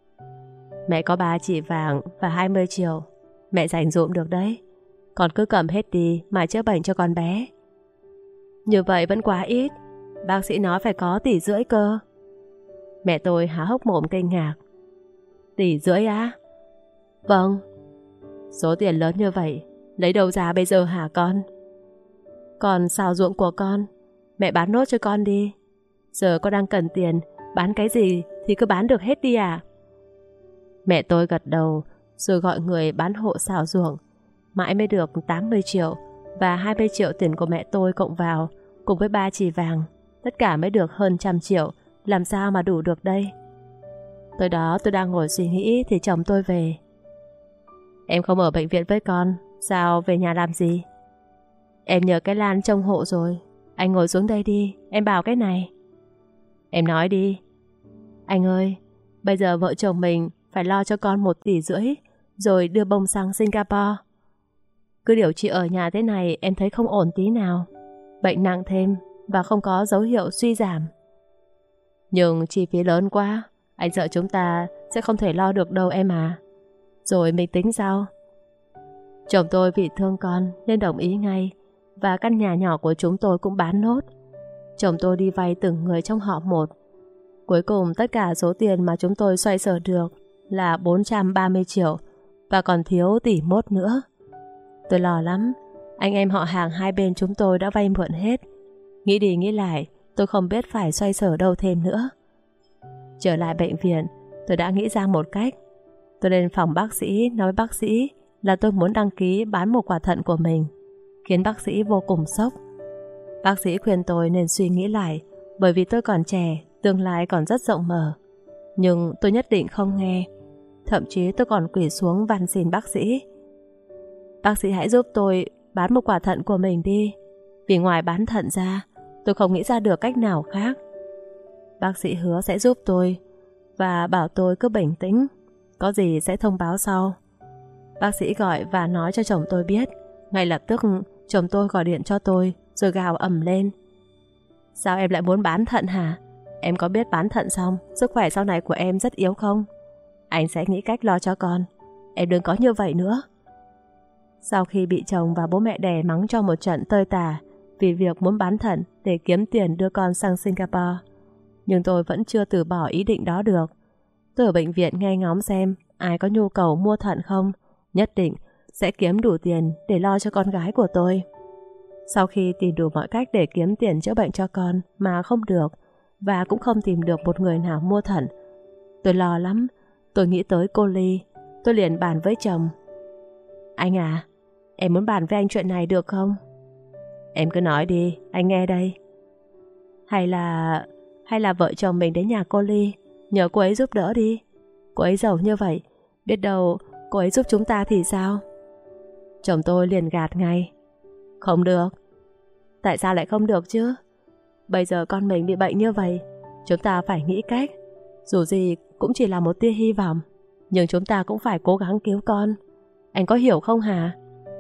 Mẹ có ba chỉ vàng và hai mươi triệu. Mẹ dành dụm được đấy. Con cứ cầm hết đi mà chữa bệnh cho con bé. Như vậy vẫn quá ít. Bác sĩ nói phải có tỷ rưỡi cơ. Mẹ tôi há hốc mồm kinh ngạc. Tỷ rưỡi á? Vâng. Số tiền lớn như vậy lấy đâu ra bây giờ hả con? Còn xào ruộng của con, mẹ bán nốt cho con đi. Giờ con đang cần tiền, bán cái gì thì cứ bán được hết đi à? Mẹ tôi gật đầu, rồi gọi người bán hộ xào ruộng. Mãi mới được tám mươi triệu, và hai mươi triệu tiền của mẹ tôi cộng vào, cùng với ba chỉ vàng, tất cả mới được hơn trăm triệu. Làm sao mà đủ được đây? Tối đó tôi đang ngồi suy nghĩ thì chồng tôi về. Em không ở bệnh viện với con, sao về nhà làm gì? Em nhờ cái Lan trông hộ rồi. Anh ngồi xuống đây đi, em bảo cái này. Em nói đi. Anh ơi, bây giờ vợ chồng mình phải lo cho con một tỷ rưỡi, rồi đưa bông sang Singapore. Cứ điều trị ở nhà thế này em thấy không ổn tí nào. Bệnh nặng thêm và không có dấu hiệu suy giảm. Nhưng chi phí lớn quá, anh sợ chúng ta sẽ không thể lo được đâu em à. Rồi mình tính sao? Chồng tôi vì thương con nên đồng ý ngay, và căn nhà nhỏ của chúng tôi cũng bán nốt. Chồng tôi đi vay từng người trong họ một. Cuối cùng tất cả số tiền mà chúng tôi xoay sở được là bốn trăm ba mươi triệu, và còn thiếu tỷ mốt nữa. Tôi lo lắm, anh em họ hàng hai bên chúng tôi đã vay mượn hết. Nghĩ đi nghĩ lại, tôi không biết phải xoay sở đâu thêm nữa. Trở lại bệnh viện, tôi đã nghĩ ra một cách. Tôi lên phòng bác sĩ nói với bác sĩ là tôi muốn đăng ký bán một quả thận của mình, khiến bác sĩ vô cùng sốc. Bác sĩ khuyên tôi nên suy nghĩ lại, bởi vì tôi còn trẻ, tương lai còn rất rộng mở. Nhưng tôi nhất định không nghe. Thậm chí tôi còn quỳ xuống van xin bác sĩ. Bác sĩ hãy giúp tôi bán một quả thận của mình đi, vì ngoài bán thận ra, tôi không nghĩ ra được cách nào khác. Bác sĩ hứa sẽ giúp tôi và bảo tôi cứ bình tĩnh, có gì sẽ thông báo sau. Bác sĩ gọi và nói cho chồng tôi biết. Ngay lập tức chồng tôi gọi điện cho tôi rồi gào ầm lên. Sao em lại muốn bán thận hả? Em có biết bán thận xong sức khỏe sau này của em rất yếu không? Anh sẽ nghĩ cách lo cho con. Em đừng có như vậy nữa. Sau khi bị chồng và bố mẹ đẻ mắng cho một trận tơi tả vì việc muốn bán thận để kiếm tiền đưa con sang Singapore, nhưng tôi vẫn chưa từ bỏ ý định đó được. Tôi ở bệnh viện nghe ngóng xem ai có nhu cầu mua thận không, nhất định sẽ kiếm đủ tiền để lo cho con gái của tôi. Sau khi tìm đủ mọi cách để kiếm tiền chữa bệnh cho con mà không được, và cũng không tìm được một người nào mua thận, tôi lo lắm. Tôi nghĩ tới cô Ly. Tôi liền bàn với chồng. Anh à, em muốn bàn với anh chuyện này được không? Em cứ nói đi, anh nghe đây. Hay là... Hay là vợ chồng mình đến nhà cô Ly, nhờ cô ấy giúp đỡ đi. Cô ấy giàu như vậy, biết đâu cô ấy giúp chúng ta thì sao? Chồng tôi liền gạt ngay. Không được. Tại sao lại không được chứ? Bây giờ con mình bị bệnh như vậy, chúng ta phải nghĩ cách. Dù gì cũng chỉ là một tia hy vọng, nhưng chúng ta cũng phải cố gắng cứu con. Anh có hiểu không hả?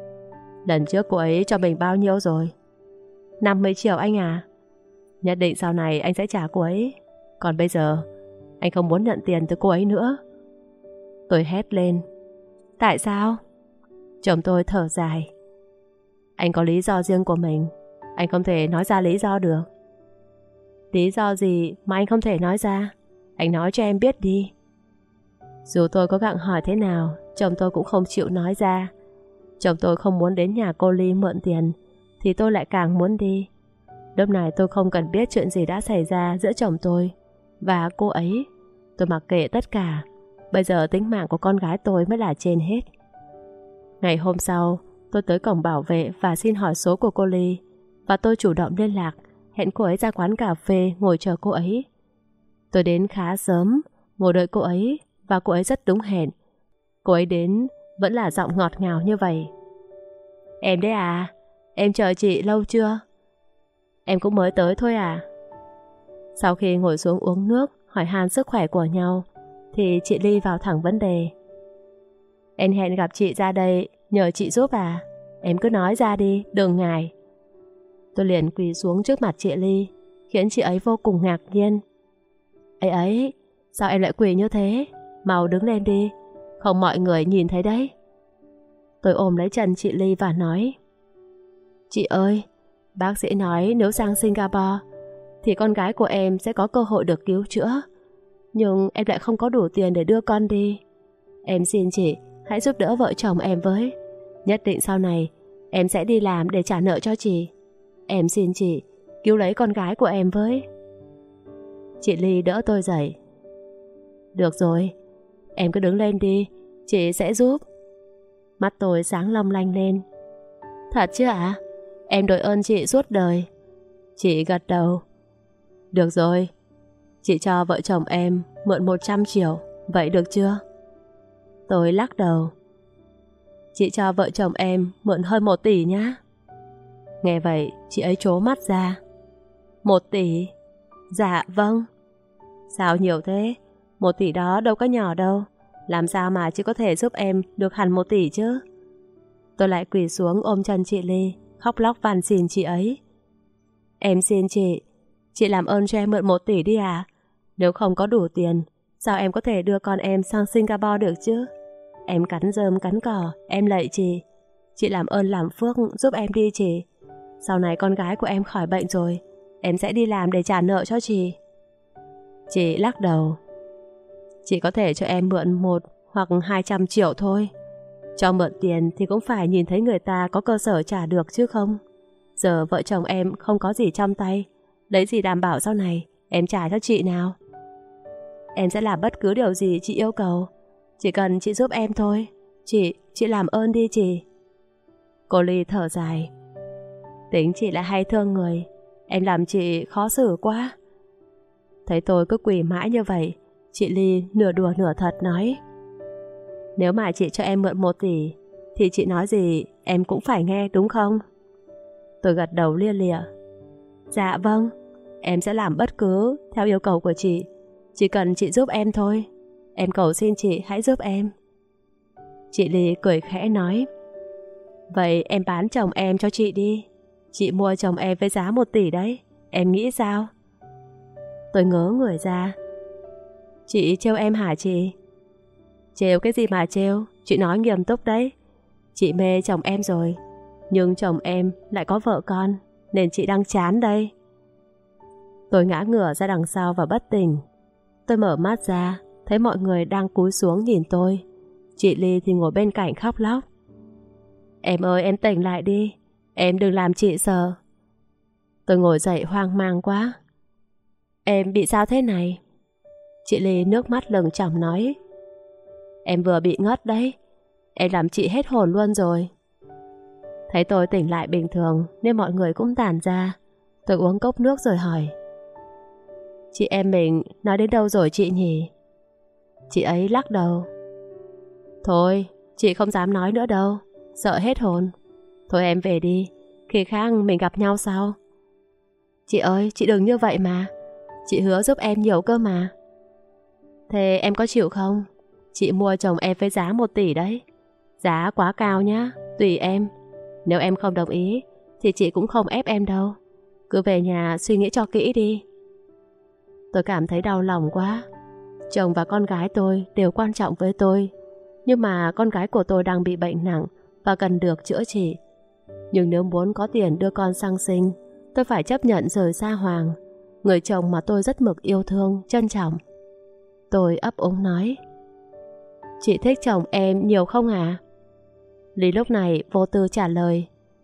Lần trước cô ấy cho mình bao nhiêu rồi? năm mươi triệu anh à? Nhất định sau này anh sẽ trả cô ấy. Còn bây giờ anh không muốn nhận tiền từ cô ấy nữa. Tôi hét lên. Tại sao? Chồng tôi thở dài. Anh có lý do riêng của mình, anh không thể nói ra lý do được. Lý do gì mà anh không thể nói ra? Anh nói cho em biết đi. Dù tôi có gặng hỏi thế nào, chồng tôi cũng không chịu nói ra. Chồng tôi không muốn đến nhà cô Ly mượn tiền, thì tôi lại càng muốn đi. Lúc này tôi không cần biết chuyện gì đã xảy ra giữa chồng tôi và cô ấy. Tôi mặc kệ tất cả. Bây giờ tính mạng của con gái tôi mới là trên hết. Ngày hôm sau, tôi tới cổng bảo vệ và xin hỏi số của cô Ly. Và tôi chủ động liên lạc, hẹn cô ấy ra quán cà phê ngồi chờ cô ấy. Tôi đến khá sớm, ngồi đợi cô ấy, và cô ấy rất đúng hẹn. Cô ấy đến vẫn là giọng ngọt ngào như vậy. Em đấy à, em chờ chị lâu chưa? Em cũng mới tới thôi à? Sau khi ngồi xuống uống nước, hỏi han sức khỏe của nhau, thì chị Ly vào thẳng vấn đề. Em hẹn gặp chị ra đây, nhờ chị giúp à? Em cứ nói ra đi, đừng ngại. Tôi liền quỳ xuống trước mặt chị Ly, khiến chị ấy vô cùng ngạc nhiên. Ấy ấy, sao em lại quỳ như thế? Mau đứng lên đi, không mọi người nhìn thấy đấy. Tôi ôm lấy chân chị Ly và nói: Chị ơi, bác sĩ nói nếu sang Singapore thì con gái của em sẽ có cơ hội được cứu chữa. Nhưng em lại không có đủ tiền để đưa con đi. Em xin chị hãy giúp đỡ vợ chồng em với. Nhất định sau này em sẽ đi làm để trả nợ cho chị. Em xin chị cứu lấy con gái của em với. Chị Ly đỡ tôi dậy. Được rồi, em cứ đứng lên đi, chị sẽ giúp. Mắt tôi sáng long lanh lên. Thật chứ ạ? Em đội ơn chị suốt đời. Chị gật đầu. Được rồi, chị cho vợ chồng em mượn một trăm triệu, vậy được chưa? Tôi lắc đầu. Chị cho vợ chồng em mượn hơn một tỷ nhá. Nghe vậy, chị ấy trố mắt ra. Một tỷ? Dạ vâng. Sao nhiều thế? Một tỷ đó đâu có nhỏ đâu. Làm sao mà chị có thể giúp em được hẳn một tỷ chứ? Tôi lại quỳ xuống ôm chân chị Ly, khóc lóc van xin chị ấy. Em xin chị, chị làm ơn cho em mượn một tỷ đi à? Nếu không có đủ tiền, sao em có thể đưa con em sang Singapore được chứ? Em cắn rơm cắn cỏ, em lạy chị. Chị làm ơn làm phước giúp em đi chị. Sau này con gái của em khỏi bệnh rồi, em sẽ đi làm để trả nợ cho chị. Chị lắc đầu. Chị có thể cho em mượn một hoặc hai trăm triệu thôi. Cho mượn tiền thì cũng phải nhìn thấy người ta có cơ sở trả được chứ không. Giờ vợ chồng em không có gì trong tay, lấy gì đảm bảo sau này em trả cho chị nào? Em sẽ làm bất cứ điều gì chị yêu cầu, chỉ cần chị giúp em thôi. Chị, chị làm ơn đi chị. Cô Ly thở dài. Tính chị lại hay thương người, em làm chị khó xử quá. Thấy tôi cứ quỳ mãi như vậy, chị Ly nửa đùa nửa thật nói: Nếu mà chị cho em mượn một tỷ thì chị nói gì em cũng phải nghe đúng không? Tôi gật đầu lia lịa. Dạ vâng, em sẽ làm bất cứ theo yêu cầu của chị, chỉ cần chị giúp em thôi. Em cầu xin chị hãy giúp em. Chị Ly cười khẽ nói: Vậy em bán chồng em cho chị đi. Chị mua chồng em với giá một tỷ đấy. Em nghĩ sao? Tôi ngớ người ra. Chị trêu em hả chị? Trêu cái gì mà trêu? Chị nói nghiêm túc đấy. Chị mê chồng em rồi, nhưng chồng em lại có vợ con, nên chị đang chán đây. Tôi ngã ngửa ra đằng sau và bất tỉnh. Tôi mở mắt ra, thấy mọi người đang cúi xuống nhìn tôi. Chị Ly thì ngồi bên cạnh khóc lóc. Em ơi, em tỉnh lại đi, em đừng làm chị sợ. Tôi ngồi dậy hoang mang quá. Em bị sao thế này? Chị Ly nước mắt lừng chỏng nói: Em vừa bị ngất đấy, em làm chị hết hồn luôn rồi. Thấy tôi tỉnh lại bình thường nên mọi người cũng tản ra. Tôi uống cốc nước rồi hỏi: Chị em mình nói đến đâu rồi chị nhỉ? Chị ấy lắc đầu. Thôi, chị không dám nói nữa đâu, sợ hết hồn. Thôi em về đi, khi khác mình gặp nhau sau. Chị ơi, chị đừng như vậy mà. Chị hứa giúp em nhiều cơ mà. Thế em có chịu không? Chị mua chồng em với giá một tỷ đấy. Giá quá cao nhá, tùy em. Nếu em không đồng ý thì chị cũng không ép em đâu. Cứ về nhà suy nghĩ cho kỹ đi. Tôi cảm thấy đau lòng quá. Chồng và con gái tôi đều quan trọng với tôi, nhưng mà con gái của tôi đang bị bệnh nặng và cần được chữa trị. Nhưng nếu muốn có tiền đưa con sang sinh, tôi phải chấp nhận rời xa Hoàng. người chồng mà tôi rất mực yêu thương, trân trọng. Tôi ấp úng nói: Chị thích chồng em nhiều không à? Lý lúc này vô tư trả lời: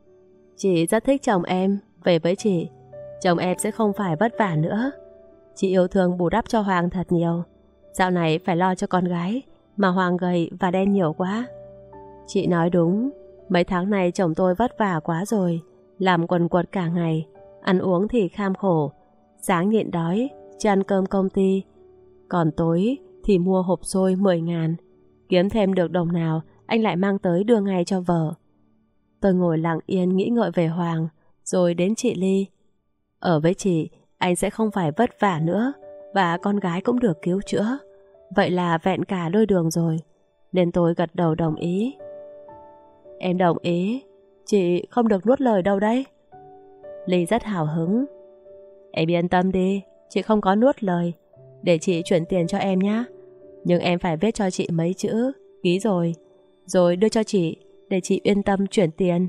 Chị rất thích chồng em. Về với chị, chồng em sẽ không phải vất vả nữa. Chị yêu thương bù đắp cho Hoàng thật nhiều. Dạo này phải lo cho con gái, mà Hoàng gầy và đen nhiều quá. Chị nói đúng, mấy tháng này chồng tôi vất vả quá rồi, làm quần quật cả ngày, ăn uống thì kham khổ. Sáng nhịn đói, chỉ ăn cơm công ty, còn tối thì mua hộp xôi mười ngàn. Kiếm thêm được đồng nào, anh lại mang tới đưa ngay cho vợ. Tôi ngồi lặng yên nghĩ ngợi về Hoàng, rồi đến chị Ly. Ở với chị, anh sẽ không phải vất vả nữa, và con gái cũng được cứu chữa. Vậy là vẹn cả đôi đường rồi, nên tôi gật đầu đồng ý. Em đồng ý, chị không được nuốt lời đâu đấy. Ly rất hào hứng. Em yên tâm đi, chị không có nuốt lời. Để chị chuyển tiền cho em nhé. Nhưng em phải viết cho chị mấy chữ, ký rồi, rồi đưa cho chị, để chị yên tâm chuyển tiền.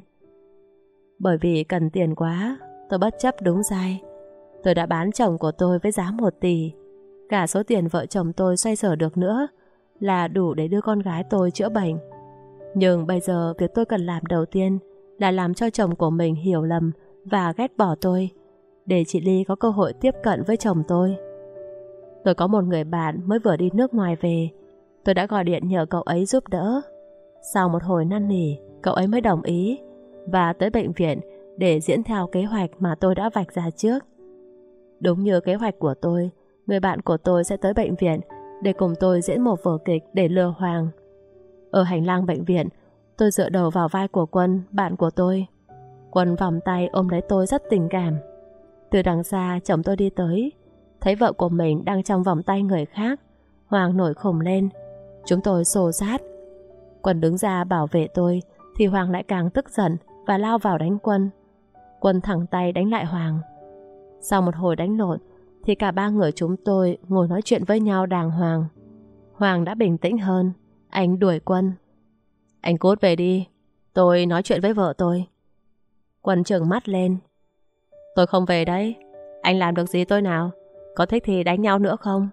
Bởi vì cần tiền quá, tôi bất chấp đúng sai. Tôi đã bán chồng của tôi với giá một tỷ. Cả số tiền vợ chồng tôi xoay sở được nữa là đủ để đưa con gái tôi chữa bệnh. Nhưng bây giờ việc tôi cần làm đầu tiên là làm cho chồng của mình hiểu lầm và ghét bỏ tôi, để chị Ly có cơ hội tiếp cận với chồng tôi. Tôi có một người bạn mới vừa đi nước ngoài về. Tôi đã gọi điện nhờ cậu ấy giúp đỡ. Sau một hồi năn nỉ, cậu ấy mới đồng ý và tới bệnh viện để diễn theo kế hoạch mà tôi đã vạch ra trước. Đúng như kế hoạch của tôi, người bạn của tôi sẽ tới bệnh viện để cùng tôi diễn một vở kịch để lừa Hoàng. Ở hành lang bệnh viện, tôi dựa đầu vào vai của Quân, bạn của tôi. Quân vòng tay ôm lấy tôi rất tình cảm. Từ đằng xa, chồng tôi đi tới, thấy vợ của mình đang trong vòng tay người khác. Hoàng nổi khùng lên. Chúng tôi xô xát. Quân đứng ra bảo vệ tôi, thì Hoàng lại càng tức giận và lao vào đánh Quân. Quân thẳng tay đánh lại Hoàng. Sau một hồi đánh lộn, thì cả ba người chúng tôi ngồi nói chuyện với nhau đàng hoàng. Hoàng đã bình tĩnh hơn. Anh đuổi Quân. Anh cút về đi, tôi nói chuyện với vợ tôi. Quân trừng mắt lên. Tôi không về đấy. Anh làm được gì tôi nào? Có thích thì đánh nhau nữa không?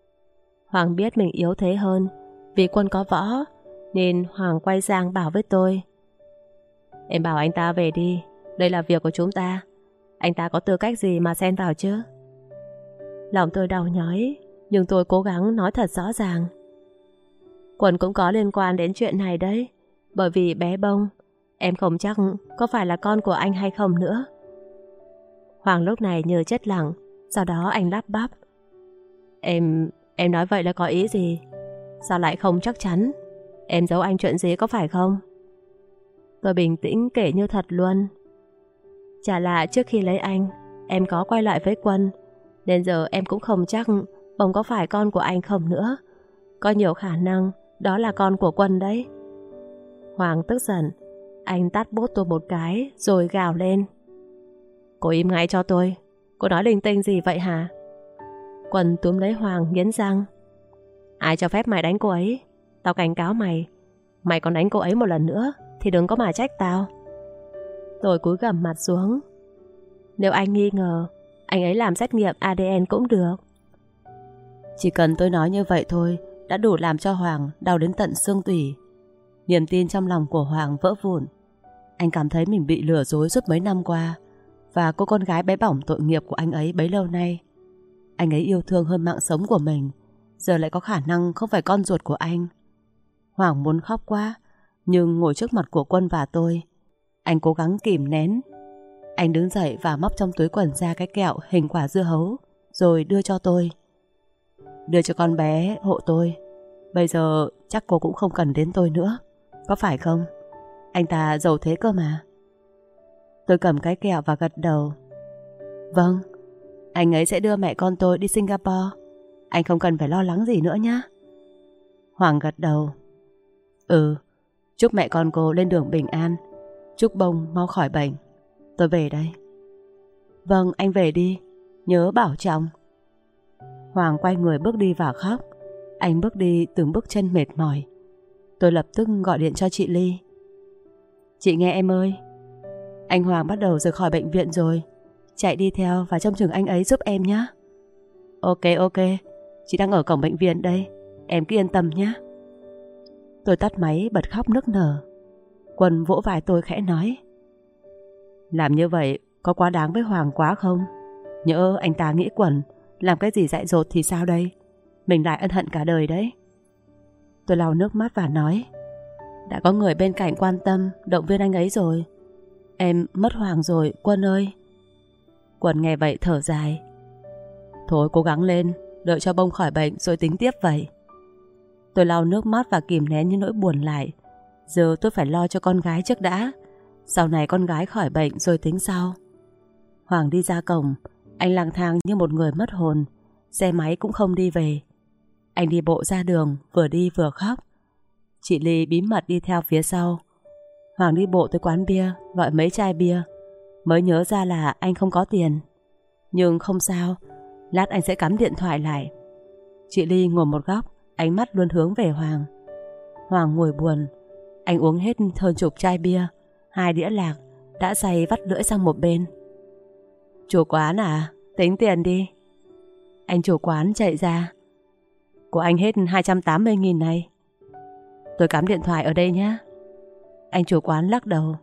Hoàng biết mình yếu thế hơn, vì Quân có võ, nên Hoàng quay sang bảo với tôi: Em bảo anh ta về đi, đây là việc của chúng ta. Anh ta có tư cách gì mà xen vào chứ? Lòng tôi đau nhói, nhưng tôi cố gắng nói thật rõ ràng. Quân cũng có liên quan đến chuyện này đấy. Bởi vì bé Bông, em không chắc có phải là con của anh hay không nữa. Hoàng lúc này như chết lặng. Sau đó anh lắp bắp: Em, em nói vậy là có ý gì? Sao lại không chắc chắn? Em giấu anh chuyện gì có phải không? Tôi bình tĩnh kể như thật luôn. Chả là trước khi lấy anh, em có quay lại với Quân, nên giờ em cũng không chắc Bông có phải con của anh không nữa. Có nhiều khả năng đó là con của Quân đấy. Hoàng tức giận. Anh tát bốp tôi một cái rồi gào lên: Cô im ngay cho tôi. Cô nói linh tinh gì vậy hả? Quân túm lấy Hoàng nghiến răng: Ai cho phép mày đánh cô ấy? Tao cảnh cáo mày, mày còn đánh cô ấy một lần nữa thì đừng có mà trách tao. Tôi cúi gằm mặt xuống. Nếu anh nghi ngờ, anh ấy làm xét nghiệm a đê en cũng được. Chỉ cần tôi nói như vậy thôi đã đủ làm cho Hoàng đau đến tận xương tủy. Niềm tin trong lòng của Hoàng vỡ vụn. Anh cảm thấy mình bị lừa dối suốt mấy năm qua, và cô con gái bé bỏng tội nghiệp của anh ấy bấy lâu nay. Anh ấy yêu thương hơn mạng sống của mình, giờ lại có khả năng không phải con ruột của anh. Hoàng muốn khóc quá, nhưng ngồi trước mặt của Quân và tôi, anh cố gắng kìm nén. Anh đứng dậy và móc trong túi quần ra cái kẹo hình quả dưa hấu, rồi đưa cho tôi. Đưa cho con bé hộ tôi. Bây giờ chắc cô cũng không cần đến tôi nữa, có phải không? Anh ta giàu thế cơ mà. Tôi cầm cái kẹo và gật đầu. Vâng, anh ấy sẽ đưa mẹ con tôi đi Singapore. Anh không cần phải lo lắng gì nữa nhé. Hoàng gật đầu. Ừ, chúc mẹ con cô lên đường bình an. Chúc Bông mau khỏi bệnh. Tôi về đây. Vâng, anh về đi, nhớ bảo trọng. Hoàng quay người bước đi và khóc. Anh bước đi từng bước chân mệt mỏi. Tôi lập tức gọi điện cho chị Ly. Chị nghe em ơi, anh Hoàng bắt đầu rời khỏi bệnh viện rồi. chạy đi theo và trông chừng anh ấy giúp em nhé. Ok ok, chị đang ở cổng bệnh viện đây, em cứ yên tâm nhé. Tôi tắt máy bật khóc nức nở. Quân vỗ vai tôi khẽ nói: làm như vậy có quá đáng với Hoàng quá không? Nhỡ anh ta nghĩ quẩn làm cái gì dại dột thì sao đây? Mình lại ân hận cả đời đấy. Tôi lau nước mắt và nói: đã có người bên cạnh quan tâm, động viên anh ấy rồi. Em mất Hoàng rồi, Quân ơi. Quân nghe vậy thở dài: thôi cố gắng lên, đợi cho bông khỏi bệnh rồi tính tiếp vậy. Tôi lau nước mắt và kìm nén những nỗi buồn lại. Giờ tôi phải lo cho con gái trước đã, sau này con gái khỏi bệnh rồi tính sau. Hoàng đi ra cổng, anh lang thang như một người mất hồn, xe máy cũng không đi về. Anh đi bộ ra đường, vừa đi vừa khóc. Chị Ly bí mật đi theo phía sau. Hoàng đi bộ tới quán bia, gọi mấy chai bia, mới nhớ ra là anh không có tiền. Nhưng không sao, lát anh sẽ cắm điện thoại lại. Chị Ly ngồi một góc, ánh mắt luôn hướng về Hoàng. Hoàng ngồi buồn, anh uống hết hơn chục chai bia, hai đĩa lạc, đã say vắt lưỡi sang một bên. Chủ quán à, tính tiền đi. Anh chủ quán chạy ra: của anh hết hai trăm tám mươi nghìn này. Tôi cắm điện thoại ở đây nhé. Anh chủ quán lắc đầu: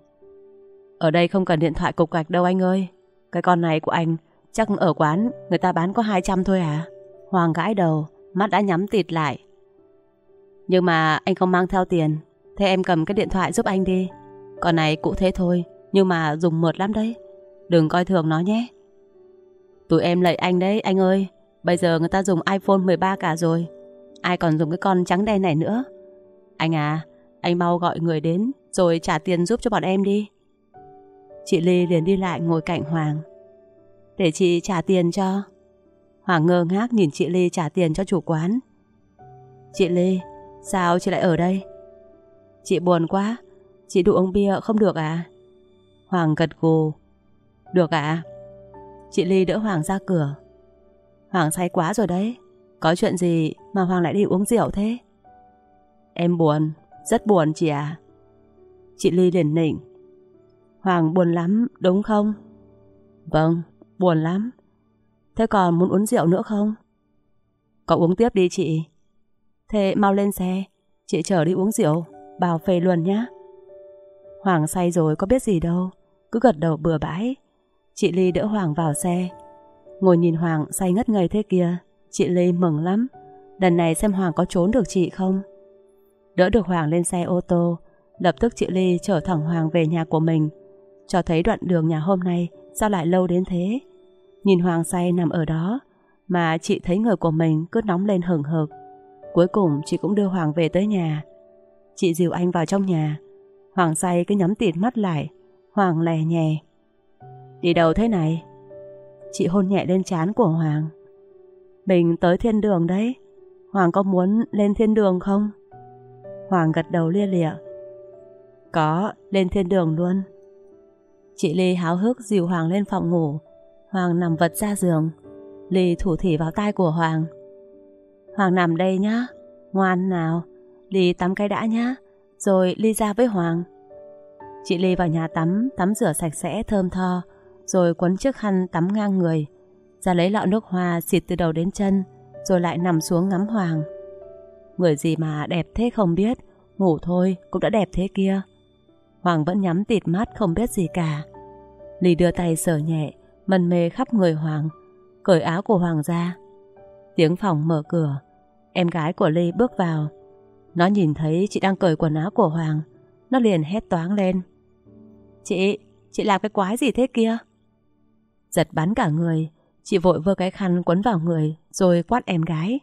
ở đây không cần điện thoại cục gạch đâu anh ơi. Cái con này của anh chắc ở quán người ta bán có hai trăm thôi à? Hoàng gãi đầu, mắt đã nhắm tịt lại. Nhưng mà anh không mang theo tiền, thế em cầm cái điện thoại giúp anh đi. Con này cũng thế thôi, nhưng mà dùng mượt lắm đấy, đừng coi thường nó nhé. Tụi em lạy anh đấy anh ơi, bây giờ người ta dùng iPhone mười ba cả rồi, ai còn dùng cái con trắng đen này nữa. Anh à, anh mau gọi người đến rồi trả tiền giúp cho bọn em đi. Chị Ly liền đi lại ngồi cạnh Hoàng: để chị trả tiền cho. Hoàng ngơ ngác nhìn chị Ly trả tiền cho chủ quán. Chị Ly, sao chị lại ở đây? Chị buồn quá, chị đủ uống bia không được à? Hoàng gật gù: được ạ. Chị Ly đỡ Hoàng ra cửa. Hoàng say quá rồi đấy, có chuyện gì mà Hoàng lại đi uống rượu thế? Em buồn, rất buồn chị à. Chị Ly liền nịnh: Hoàng buồn lắm đúng không? Vâng, buồn lắm. Thế còn muốn uống rượu nữa không? Cậu uống tiếp đi chị. Thế mau lên xe, chị chở đi uống rượu, bảo phê luôn nhá. Hoàng say rồi có biết gì đâu, cứ gật đầu bừa bãi. Chị Ly đỡ Hoàng vào xe. Ngồi nhìn Hoàng say ngất ngây thế kia, chị Ly mừng lắm. Lần này xem Hoàng có trốn được chị không. Đỡ được Hoàng lên xe ô tô, lập tức chị Ly chở thẳng Hoàng về nhà của mình, cho thấy đoạn đường nhà hôm nay sao lại lâu đến thế. Nhìn Hoàng say nằm ở đó mà chị thấy người của mình cứ nóng lên hừng hực. Cuối cùng chị cũng đưa Hoàng về tới nhà. Chị dìu anh vào trong nhà. Hoàng say cứ nhắm tịt mắt lại. Hoàng lè nhè: đi đâu thế này? Chị hôn nhẹ lên trán của Hoàng. Mình tới thiên đường đấy, Hoàng có muốn lên thiên đường không? Hoàng gật đầu lia lịa: có, lên thiên đường luôn. Chị Ly háo hức dìu Hoàng lên phòng ngủ. Hoàng nằm vật ra giường. Ly thủ thỉ vào tai của Hoàng: Hoàng nằm đây nhá, ngoan nào. Ly tắm cái đã nhá, rồi Ly ra với Hoàng. Chị Ly vào nhà tắm, tắm rửa sạch sẽ thơm tho, rồi quấn chiếc khăn tắm ngang người, ra lấy lọ nước hoa xịt từ đầu đến chân, rồi lại nằm xuống ngắm Hoàng. Người gì mà đẹp thế không biết, ngủ thôi cũng đã đẹp thế kia. Hoàng vẫn nhắm tịt mắt không biết gì cả. Ly đưa tay sờ nhẹ, mân mê khắp người Hoàng, cởi áo của Hoàng ra. Tiếng phòng mở cửa, em gái của Ly bước vào. Nó nhìn thấy chị đang cởi quần áo của Hoàng, nó liền hét toáng lên: Chị, chị làm cái quái gì thế kia? Giật bắn cả người, chị vội vơ cái khăn quấn vào người rồi quát em gái: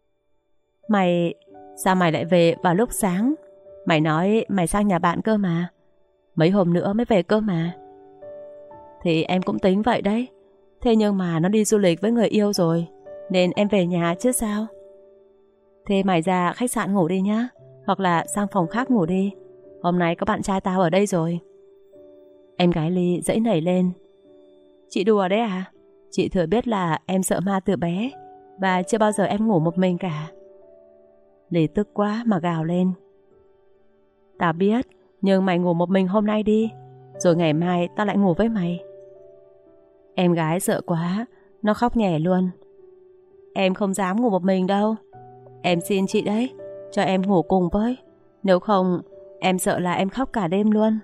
Mày, sao mày lại về vào lúc sáng? Mày nói mày sang nhà bạn cơ mà, mấy hôm nữa mới về cơ mà. Thì em cũng tính vậy đấy, thế nhưng mà nó đi du lịch với người yêu rồi, nên em về nhà chứ sao. Thế mày ra khách sạn ngủ đi nhá, hoặc là sang phòng khác ngủ đi, hôm nay có bạn trai tao ở đây rồi. Em gái Ly dãy nảy lên: Chị đùa đấy à? Chị thừa biết là em sợ ma từ bé, và chưa bao giờ em ngủ một mình cả. Ly tức quá mà gào lên: Tao biết, nhưng mày ngủ một mình hôm nay đi, rồi ngày mai tao lại ngủ với mày. Em gái sợ quá, nó khóc nhè luôn. Em không dám ngủ một mình đâu. Em xin chị đấy, cho em ngủ cùng với. Nếu không, em sợ là em khóc cả đêm luôn.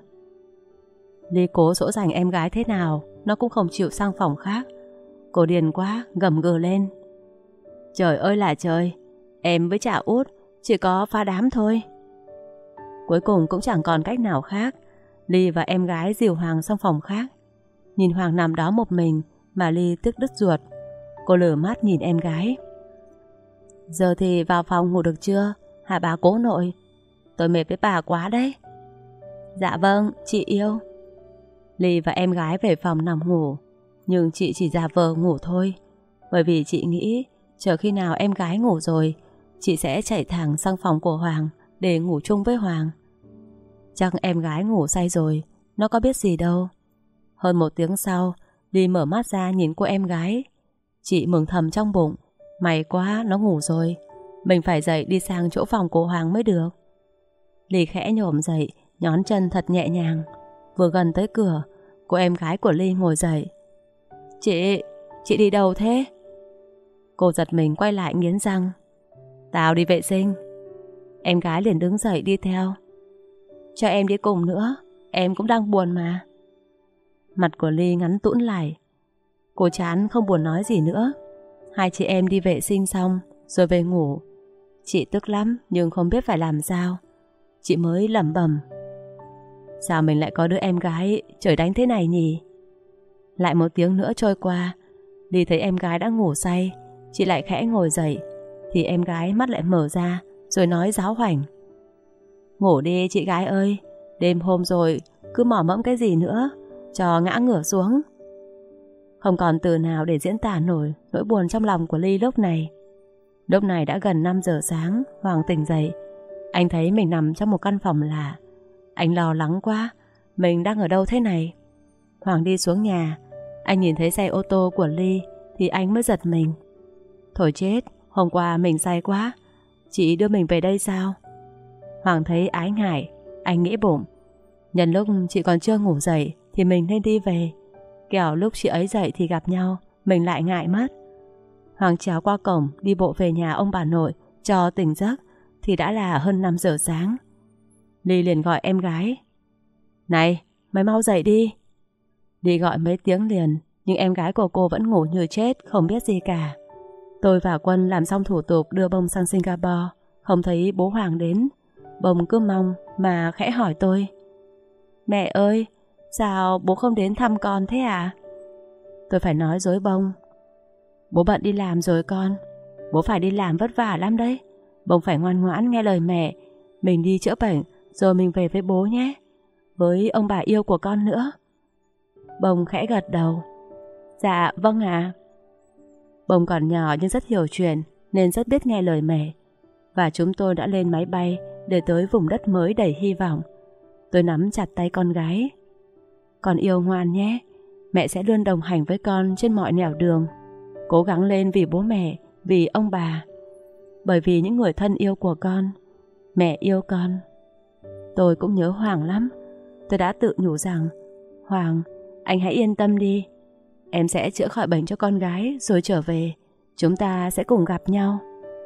Ly cố dỗ dành em gái thế nào, nó cũng không chịu sang phòng khác. Cô điên quá, gầm gừ lên. Trời ơi là trời, em với Trà Út chỉ có phá đám thôi. Cuối cùng cũng chẳng còn cách nào khác, Ly và em gái dìu Hoàng sang phòng khác. Nhìn Hoàng nằm đó một mình mà Ly tức đứt ruột. Cô lửa mắt nhìn em gái. Giờ thì vào phòng ngủ được chưa, hả bà cố nội? Tôi mệt với bà quá đấy. Dạ vâng, chị yêu. Ly và em gái về phòng nằm ngủ, nhưng chị chỉ giả vờ ngủ thôi. Bởi vì chị nghĩ chờ khi nào em gái ngủ rồi, chị sẽ chạy thẳng sang phòng của Hoàng để ngủ chung với Hoàng. Chắc em gái ngủ say rồi, nó có biết gì đâu. Hơn một tiếng sau, Ly mở mắt ra nhìn cô em gái. Chị mừng thầm trong bụng, may quá nó ngủ rồi, mình phải dậy đi sang chỗ phòng của Hoàng mới được. Ly khẽ nhổm dậy, nhón chân thật nhẹ nhàng. Vừa gần tới cửa, cô em gái của Ly ngồi dậy. Chị, chị đi đâu thế? Cô giật mình quay lại nghiến răng. Tao đi vệ sinh. Em gái liền đứng dậy đi theo. Cho em đi cùng nữa, em cũng đang buồn mà. Mặt của Ly ngắn tũn lại. Cô chán không buồn nói gì nữa. Hai chị em đi vệ sinh xong rồi về ngủ. Chị tức lắm nhưng không biết phải làm sao. Chị mới lẩm bẩm. Sao mình lại có đứa em gái trời đánh thế này nhỉ? Lại một tiếng nữa trôi qua, Ly thấy em gái đã ngủ say. Chị lại khẽ ngồi dậy, thì em gái mắt lại mở ra rồi nói giáo hoảnh. Ngủ đi chị gái ơi, đêm hôm rồi cứ mỏ mẫm cái gì nữa, cho ngã ngửa xuống. Không còn từ nào để diễn tả nổi nỗi buồn trong lòng của Ly lúc này. Lúc này đã gần năm giờ sáng, Hoàng tỉnh dậy. Anh thấy mình nằm trong một căn phòng lạ. Anh lo lắng quá, mình đang ở đâu thế này? Hoàng đi xuống nhà, anh nhìn thấy xe ô tô của Ly thì anh mới giật mình. Thôi chết, hôm qua mình say quá, chị đưa mình về đây sao? Hoàng thấy ái ngại, anh nghĩ bụng. Nhân lúc chị còn chưa ngủ dậy thì mình nên đi về, kẻo lúc chị ấy dậy thì gặp nhau, mình lại ngại mất. Hoàng trèo qua cổng đi bộ về nhà ông bà nội cho tỉnh giấc thì đã là hơn năm giờ sáng. Ly liền gọi em gái. Này, mày mau dậy đi. Ly gọi mấy tiếng liền, nhưng em gái của cô vẫn ngủ như chết, không biết gì cả. Tôi và Quân làm xong thủ tục đưa Bông sang Singapore, không thấy bố Hoàng đến. Bông cứ mong mà khẽ hỏi tôi. Mẹ ơi, sao bố không đến thăm con thế à? Tôi phải nói dối Bông. Bố bận đi làm rồi con. Bố phải đi làm vất vả lắm đấy. Bông phải ngoan ngoãn nghe lời mẹ. Mình đi chữa bệnh rồi mình về với bố nhé, với ông bà yêu của con nữa. Bông khẽ gật đầu. Dạ vâng ạ. Bông còn nhỏ nhưng rất hiểu chuyện, nên rất biết nghe lời mẹ. Và chúng tôi đã lên máy bay để tới vùng đất mới đầy hy vọng. Tôi nắm chặt tay con gái. Con yêu ngoan nhé, mẹ sẽ luôn đồng hành với con trên mọi nẻo đường. Cố gắng lên vì bố mẹ, vì ông bà, bởi vì những người thân yêu của con. Mẹ yêu con. Tôi cũng nhớ Hoàng lắm. Tôi đã tự nhủ rằng, Hoàng, anh hãy yên tâm đi. Em sẽ chữa khỏi bệnh cho con gái rồi trở về. Chúng ta sẽ cùng gặp nhau.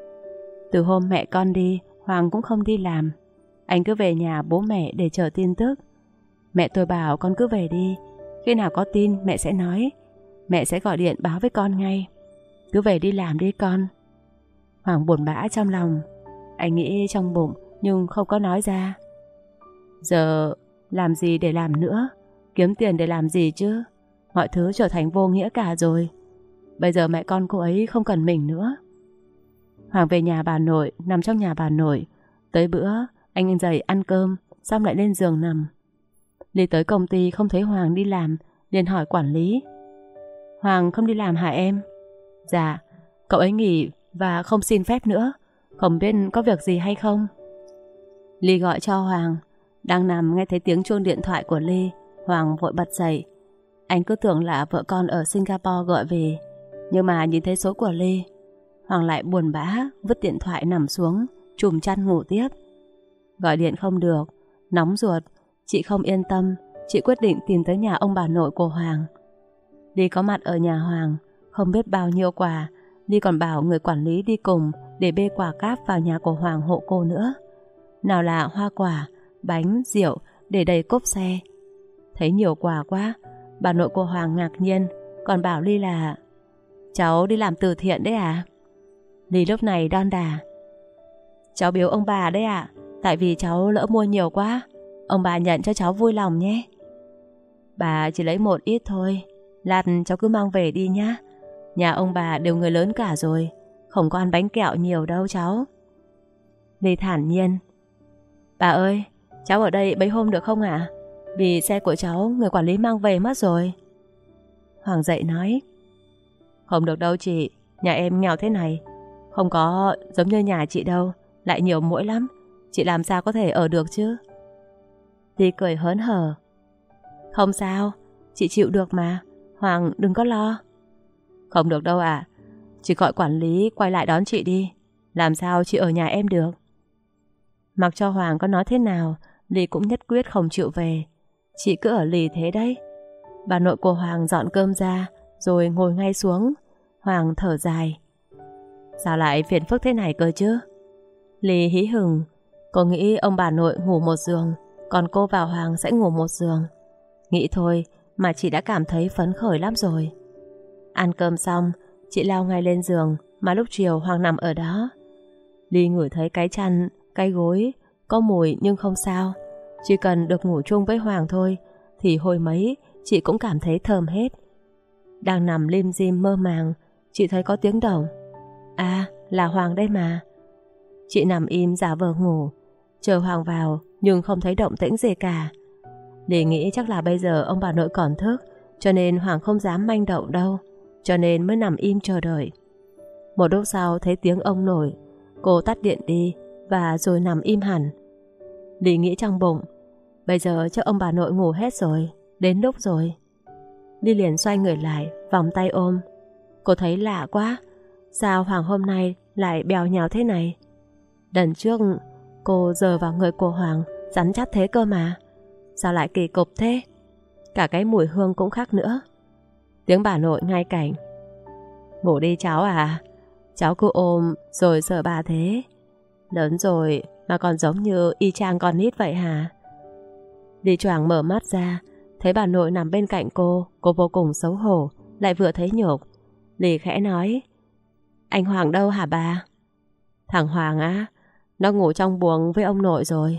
Từ hôm mẹ con đi, Hoàng cũng không đi làm. Anh cứ về nhà bố mẹ để chờ tin tức. Mẹ tôi bảo con cứ về đi. Khi nào có tin mẹ sẽ nói. Mẹ sẽ gọi điện báo với con ngay. Cứ về đi làm đi con. Hoàng buồn bã trong lòng. Anh nghĩ trong bụng nhưng không có nói ra. Giờ làm gì để làm nữa? Kiếm tiền để làm gì chứ? Mọi thứ trở thành vô nghĩa cả rồi. Bây giờ mẹ con cô ấy không cần mình nữa. Hoàng về nhà bà nội, nằm trong nhà bà nội. Tới bữa anh dậy ăn cơm, xong lại lên giường nằm. Đi tới công ty không thấy Hoàng đi làm, liền hỏi quản lý. Hoàng không đi làm hả em? Dạ, cậu ấy nghỉ và không xin phép nữa. Không biết có việc gì hay không? Ly gọi cho Hoàng. Đang nằm nghe thấy tiếng chuông điện thoại của Ly, Hoàng vội bật dậy. Anh cứ tưởng là vợ con ở Singapore gọi về, nhưng mà nhìn thấy số của Ly, Hoàng lại buồn bã vứt điện thoại nằm xuống, trùm chăn ngủ tiếp. Gọi điện không được, nóng ruột, chị không yên tâm, chị quyết định tìm tới nhà ông bà nội của Hoàng. Ly có mặt ở nhà Hoàng, không biết bao nhiêu quà. Ly còn bảo người quản lý đi cùng để bê quà cáp vào nhà của Hoàng hộ cô nữa. Nào là hoa quả, bánh, rượu để đầy cốp xe. Thấy nhiều quà quá, bà nội của Hoàng ngạc nhiên, còn bảo Ly là: cháu đi làm từ thiện đấy à? Ly lúc này đon đả: cháu biếu ông bà đấy ạ, tại vì cháu lỡ mua nhiều quá, ông bà nhận cho cháu vui lòng nhé. Bà chỉ lấy một ít thôi, lát cháu cứ mang về đi nhá. Nhà ông bà đều người lớn cả rồi, không có ăn bánh kẹo nhiều đâu cháu. Ly thản nhiên: bà ơi, cháu ở đây mấy hôm được không ạ? Vì xe của cháu người quản lý mang về mất rồi. Hoàng dậy nói: không được đâu chị, nhà em nghèo thế này, không có giống như nhà chị đâu, lại nhiều muỗi lắm, chị làm sao có thể ở được chứ. Ly cười hớn hở: không sao, chị chịu được mà, Hoàng đừng có lo. Không được đâu ạ, chị gọi quản lý quay lại đón chị đi, làm sao chị ở nhà em được. Mặc cho Hoàng có nói thế nào, Ly cũng nhất quyết không chịu về. Chị cứ ở lì thế đấy. Bà nội của Hoàng dọn cơm ra rồi ngồi ngay xuống. Hoàng thở dài: sao lại phiền phức thế này cơ chứ? Ly hí hửng. Cô nghĩ ông bà nội ngủ một giường, còn cô và Hoàng sẽ ngủ một giường. Nghĩ thôi mà chị đã cảm thấy phấn khởi lắm rồi. Ăn cơm xong, chị lao ngay lên giường, mà lúc chiều Hoàng nằm ở đó. Ly ngửi thấy cái chăn, cái gối có mùi nhưng không sao. Chỉ cần được ngủ chung với Hoàng thôi thì hồi mấy chị cũng cảm thấy thơm hết. Đang nằm lim dim mơ màng, chị thấy có tiếng động. À, là Hoàng đây mà. Chị nằm im giả vờ ngủ, chờ Hoàng vào nhưng không thấy động tĩnh gì cả. Ly nghĩ chắc là bây giờ ông bà nội còn thức, cho nên Hoàng không dám manh động đâu, cho nên mới nằm im chờ đợi. Một lúc sau thấy tiếng ông nổi, cô tắt điện đi và rồi nằm im hẳn. Ly nghĩ trong bụng, bây giờ chắc ông bà nội ngủ hết rồi, đến lúc rồi. Ly liền xoay người lại, vòng tay ôm. Cô thấy lạ quá, sao Hoàng hôm nay lại bèo nhào thế này? Lần trước cô giở vào người của Hoàng rắn chắc thế cơ mà, sao lại kỳ cục thế? Cả cái mùi hương cũng khác nữa. Tiếng bà nội ngay cạnh: ngủ đi cháu à, cháu cứ ôm rồi sợ bà thế. Lớn rồi mà còn giống như y chang con nít vậy hả? Ly choàng mở mắt ra, thấy bà nội nằm bên cạnh cô. Cô vô cùng xấu hổ, lại vừa thấy nhục. Ly khẽ nói: anh Hoàng đâu hả bà? Thằng Hoàng á, nó ngủ trong buồng với ông nội rồi.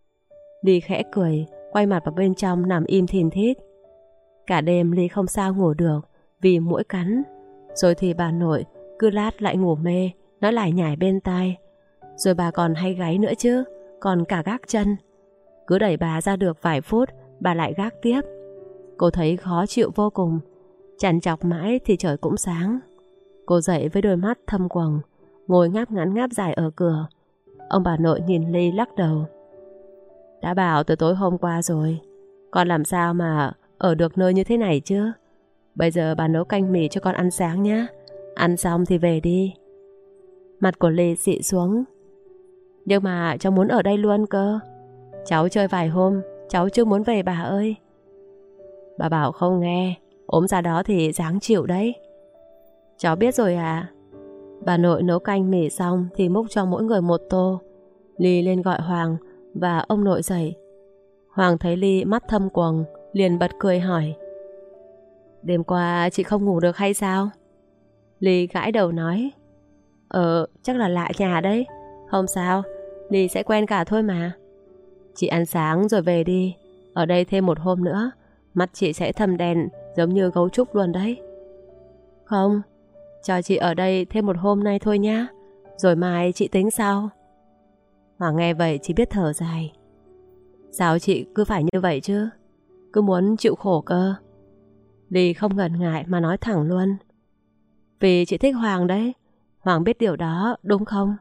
Ly khẽ cười, quay mặt vào bên trong nằm im thìn thít. Cả đêm Ly không sao ngủ được vì muỗi cắn. Rồi thì bà nội cứ lát lại ngủ mê, nó lại nhảy bên tai. Rồi bà còn hay gáy nữa chứ, còn cả gác chân. Cứ đẩy bà ra được vài phút, bà lại gác tiếp. Cô thấy khó chịu vô cùng, chằn chọc mãi thì trời cũng sáng. Cô dậy với đôi mắt thâm quầng, ngồi ngáp ngắn ngáp dài ở cửa. Ông bà nội nhìn Ly lắc đầu: đã bảo từ tối hôm qua rồi, con làm sao mà ở được nơi như thế này chứ. Bây giờ bà nấu canh mì cho con ăn sáng nhé, ăn xong thì về đi. Mặt của Ly xị xuống: nhưng mà cháu muốn ở đây luôn cơ. Cháu chơi vài hôm, cháu chưa muốn về bà ơi. Bà bảo không nghe, ốm ra đó thì ráng chịu đấy. Cháu biết rồi à. Bà nội nấu canh mì xong thì múc cho mỗi người một tô. Ly lên gọi Hoàng và ông nội dậy. Hoàng thấy Ly mắt thâm quầng, liền bật cười hỏi: đêm qua chị không ngủ được hay sao? Ly gãi đầu nói: Ờ, chắc là lạ nhà đấy. Không sao, Ly sẽ quen cả thôi mà. Chị ăn sáng rồi về đi, ở đây thêm một hôm nữa mắt chị sẽ thâm đen giống như gấu trúc luôn đấy. Không, cho chị ở đây thêm một hôm nay thôi nhá, rồi mai chị tính sau. Hoàng nghe vậy chỉ biết thở dài. Sao chị cứ phải như vậy chứ, cứ muốn chịu khổ cơ. Ly không ngần ngại mà nói thẳng luôn: vì chị thích Hoàng đấy, Hoàng biết điều đó đúng không?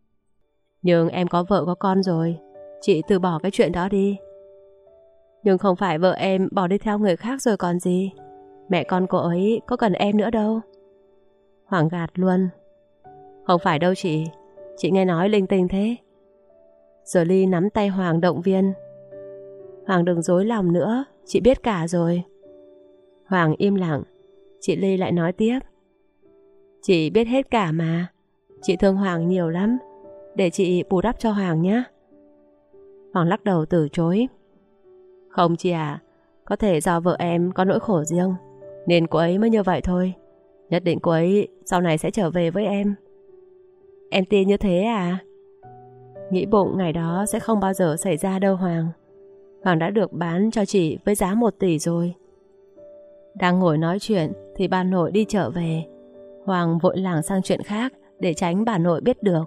Nhưng em có vợ có con rồi, chị từ bỏ cái chuyện đó đi. Nhưng không phải vợ em bỏ đi theo người khác rồi còn gì. Mẹ con cô ấy có cần em nữa đâu. Hoàng gạt luôn: không phải đâu chị, chị nghe nói linh tinh thế. Rồi Ly nắm tay Hoàng động viên: Hoàng đừng dối lòng nữa, chị biết cả rồi. Hoàng im lặng. Chị Ly lại nói tiếp. Chị biết hết cả mà. Chị thương Hoàng nhiều lắm. Để chị bù đắp cho Hoàng nhé. Hoàng lắc đầu từ chối. Không chị à, có thể do vợ em có nỗi khổ riêng nên cô ấy mới như vậy thôi. Nhất định cô ấy sau này sẽ trở về với em. Em tin như thế à? Nghĩ bụng ngày đó sẽ không bao giờ xảy ra đâu Hoàng. Hoàng đã được bán cho chị với giá một tỷ rồi. Đang ngồi nói chuyện thì bà nội đi chợ về. Hoàng vội lảng sang chuyện khác để tránh bà nội biết được.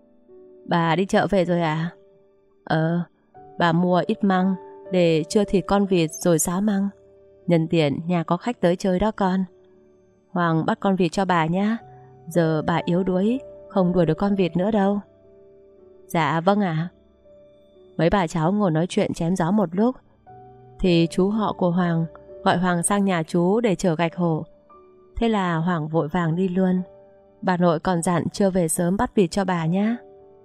Bà đi chợ về rồi à? Ờ, bà mua ít măng để chưa thịt con vịt rồi xáo măng. Nhân tiện nhà có khách tới chơi đó con. Hoàng bắt con vịt cho bà nhá. Giờ bà yếu đuối, không đuổi được con vịt nữa đâu. Dạ vâng ạ. Mấy bà cháu ngồi nói chuyện chém gió một lúc thì chú họ của Hoàng gọi Hoàng sang nhà chú để chở gạch hổ. Thế là Hoàng vội vàng đi luôn. Bà nội còn dặn trưa về sớm bắt vịt cho bà nhá.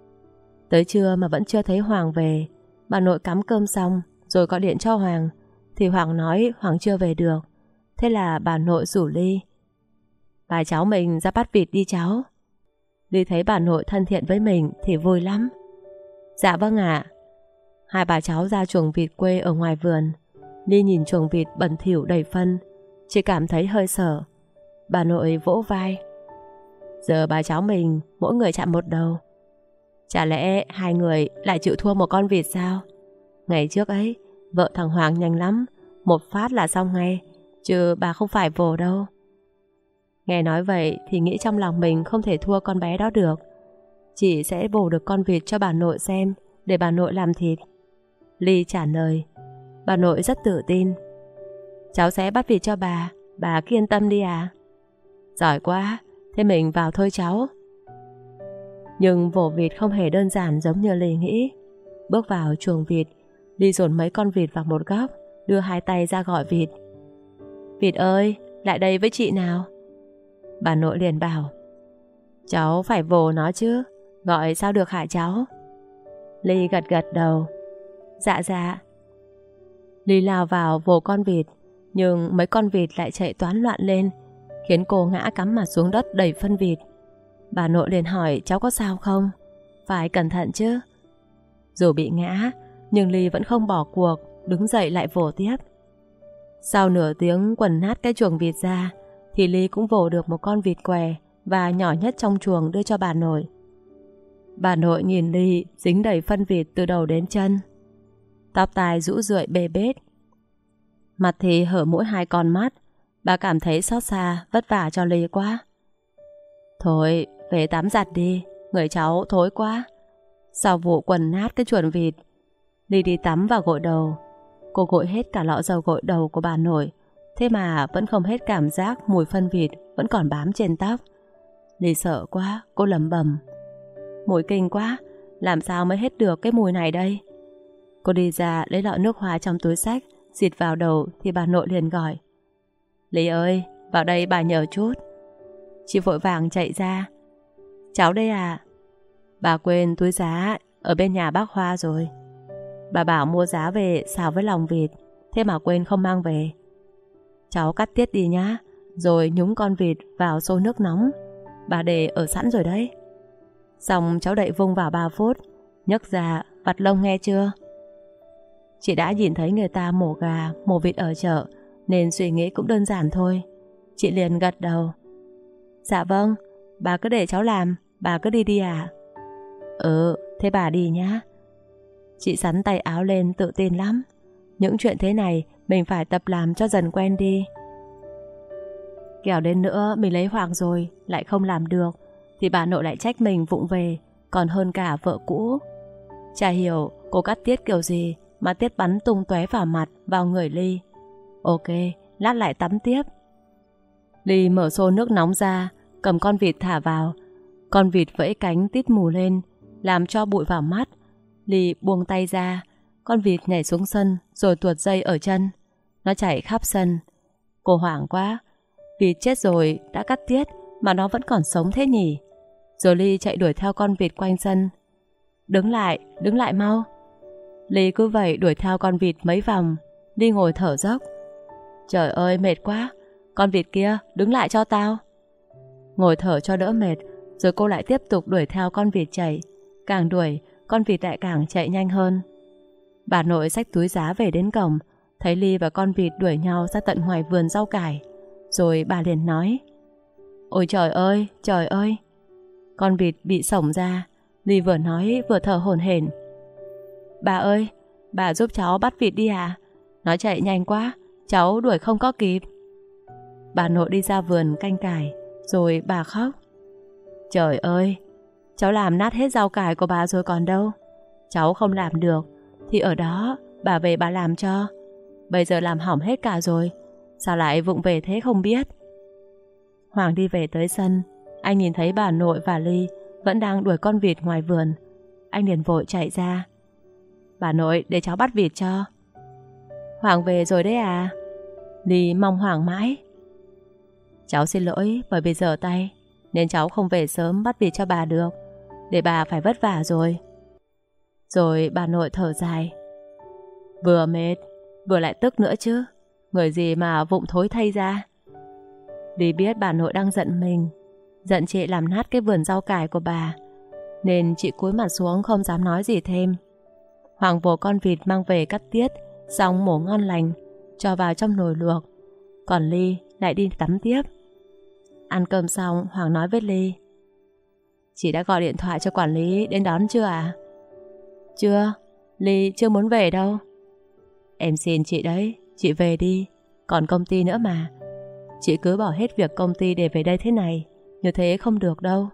Tới trưa mà vẫn chưa thấy Hoàng về. Bà nội cắm cơm xong rồi gọi điện cho Hoàng thì Hoàng nói Hoàng chưa về được. Thế là bà nội rủ Ly. Bà cháu mình ra bắt vịt đi cháu. Ly thấy bà nội thân thiện với mình thì vui lắm. Dạ vâng ạ. Hai bà cháu ra chuồng vịt quê ở ngoài vườn. Ly nhìn chuồng vịt bẩn thỉu đầy phân, chỉ cảm thấy hơi sợ. Bà nội vỗ vai. Giờ bà cháu mình mỗi người chạm một đầu. Chả lẽ hai người lại chịu thua một con vịt sao? Ngày trước ấy, vợ thằng Hoàng nhanh lắm, một phát là xong ngay, chứ bà không phải vồ đâu. Nghe nói vậy thì nghĩ trong lòng mình không thể thua con bé đó được. Chị sẽ vồ được con vịt cho bà nội xem, để bà nội làm thịt. Ly trả lời. Bà nội rất tự tin. Cháu sẽ bắt vịt cho bà, bà cứ yên tâm đi à. Giỏi quá, thế mình vào thôi cháu. Nhưng vồ vịt không hề đơn giản giống như Ly nghĩ. Bước vào chuồng vịt, Ly dồn mấy con vịt vào một góc, đưa hai tay ra gọi vịt. Vịt ơi, lại đây với chị nào. Bà nội liền bảo. Cháu phải vồ nó chứ, gọi sao được hả cháu? Ly gật gật đầu. Dạ dạ. Ly lao vào vồ con vịt, nhưng mấy con vịt lại chạy toán loạn lên, khiến cô ngã cắm mặt xuống đất đầy phân vịt. Bà nội liền hỏi cháu có sao không? Phải cẩn thận chứ. Dù bị ngã, nhưng Ly vẫn không bỏ cuộc, đứng dậy lại vồ tiếp. Sau nửa tiếng quần nát cái chuồng vịt ra, thì Ly cũng vồ được một con vịt què và nhỏ nhất trong chuồng đưa cho bà nội. Bà nội nhìn Ly dính đầy phân vịt từ đầu đến chân. Tóc tai rũ rượi bê bết, mặt thì hở mỗi hai con mắt. Bà cảm thấy xót xa, vất vả cho Ly quá. Thôi, về tắm giặt đi, người cháu thối quá. Sau vụ quần nát cái chuồng vịt, Ly đi tắm và gội đầu. Cô gội hết cả lọ dầu gội đầu của bà nội, thế mà vẫn không hết cảm giác mùi phân vịt vẫn còn bám trên tóc. Ly sợ quá, cô lẩm bẩm. Mùi kinh quá, làm sao mới hết được cái mùi này đây? Cô đi ra lấy lọ nước hoa trong túi xách, xịt vào đầu thì bà nội liền gọi. Ly ơi, vào đây bà nhờ chút. Chị vội vàng chạy ra. Cháu đây à? Bà quên túi giá ở bên nhà bác Hoa rồi. Bà bảo mua giá về xào với lòng vịt, thế mà quên không mang về. Cháu cắt tiết đi nhá, rồi nhúng con vịt vào xô nước nóng. Bà để ở sẵn rồi đấy. Xong cháu đậy vung vào ba phút, nhấc ra vặt lông nghe chưa? Chị đã nhìn thấy người ta mổ gà, mổ vịt ở chợ, nên suy nghĩ cũng đơn giản thôi. Chị liền gật đầu. Dạ vâng, bà cứ để cháu làm, bà cứ đi đi à? Ừ, thế bà đi nhá. Chị xắn tay áo lên tự tin lắm. Những chuyện thế này mình phải tập làm cho dần quen đi. Kẻo đến nữa mình lấy Hoàng rồi lại không làm được thì bà nội lại trách mình vụng về, còn hơn cả vợ cũ. Chả hiểu cô cắt tiết kiểu gì mà tiết bắn tung tóe vào mặt, vào người Ly. Ok, lát lại tắm tiếp. Ly mở xô nước nóng ra, cầm con vịt thả vào. Con vịt vẫy cánh tít mù lên, làm cho bụi vào mắt. Ly buông tay ra, con vịt nhảy xuống sân rồi tuột dây ở chân. Nó chạy khắp sân. Cô hoảng quá, vịt chết rồi, đã cắt tiết mà nó vẫn còn sống thế nhỉ? Rồi Ly chạy đuổi theo con vịt quanh sân. Đứng lại, đứng lại mau. Ly cứ vậy đuổi theo con vịt mấy vòng. Ly ngồi thở dốc. Trời ơi mệt quá, con vịt kia, đứng lại cho tao. Ngồi thở cho đỡ mệt, rồi cô lại tiếp tục đuổi theo con vịt chạy. Càng đuổi, con vịt lại càng chạy nhanh hơn. Bà nội xách túi giá về đến cổng, thấy Ly và con vịt đuổi nhau ra tận ngoài vườn rau cải. Rồi bà liền nói: Ôi trời ơi, trời ơi. Con vịt bị xổng ra. Ly vừa nói vừa thở hổn hển. Bà ơi, bà giúp cháu bắt vịt đi à? Nó chạy nhanh quá, cháu đuổi không có kịp. Bà nội đi ra vườn canh cải, rồi bà khóc. Trời ơi, cháu làm nát hết rau cải của bà rồi còn đâu. Cháu không làm được thì ở đó bà về bà làm cho. Bây giờ làm hỏng hết cả rồi, sao lại vụng về thế không biết. Hoàng đi về tới sân. Anh nhìn thấy bà nội và Ly vẫn đang đuổi con vịt ngoài vườn. Anh liền vội chạy ra. Bà nội, để cháu bắt vịt cho. Hoàng về rồi đấy à? Ly mong Hoàng mãi. Cháu xin lỗi, bởi vì giờ tay nên cháu không về sớm bắt vịt cho bà được, để bà phải vất vả rồi. Rồi bà nội thở dài. Vừa mệt, vừa lại tức nữa chứ. Người gì mà vụng thối thay ra. Ly biết bà nội đang giận mình, giận chị làm nát cái vườn rau cải của bà, nên chị cúi mặt xuống không dám nói gì thêm. Hoàng vồ con vịt mang về cắt tiết, xong mổ ngon lành, cho vào trong nồi luộc. Còn Ly lại đi tắm tiếp. Ăn cơm xong, Hoàng nói với Ly: Chị đã gọi điện thoại cho quản lý đến đón chưa à? Chưa, Ly chưa muốn về đâu. Em xin chị đấy, chị về đi. Còn công ty nữa mà. Chị cứ bỏ hết việc công ty để về đây thế này, như thế không được đâu.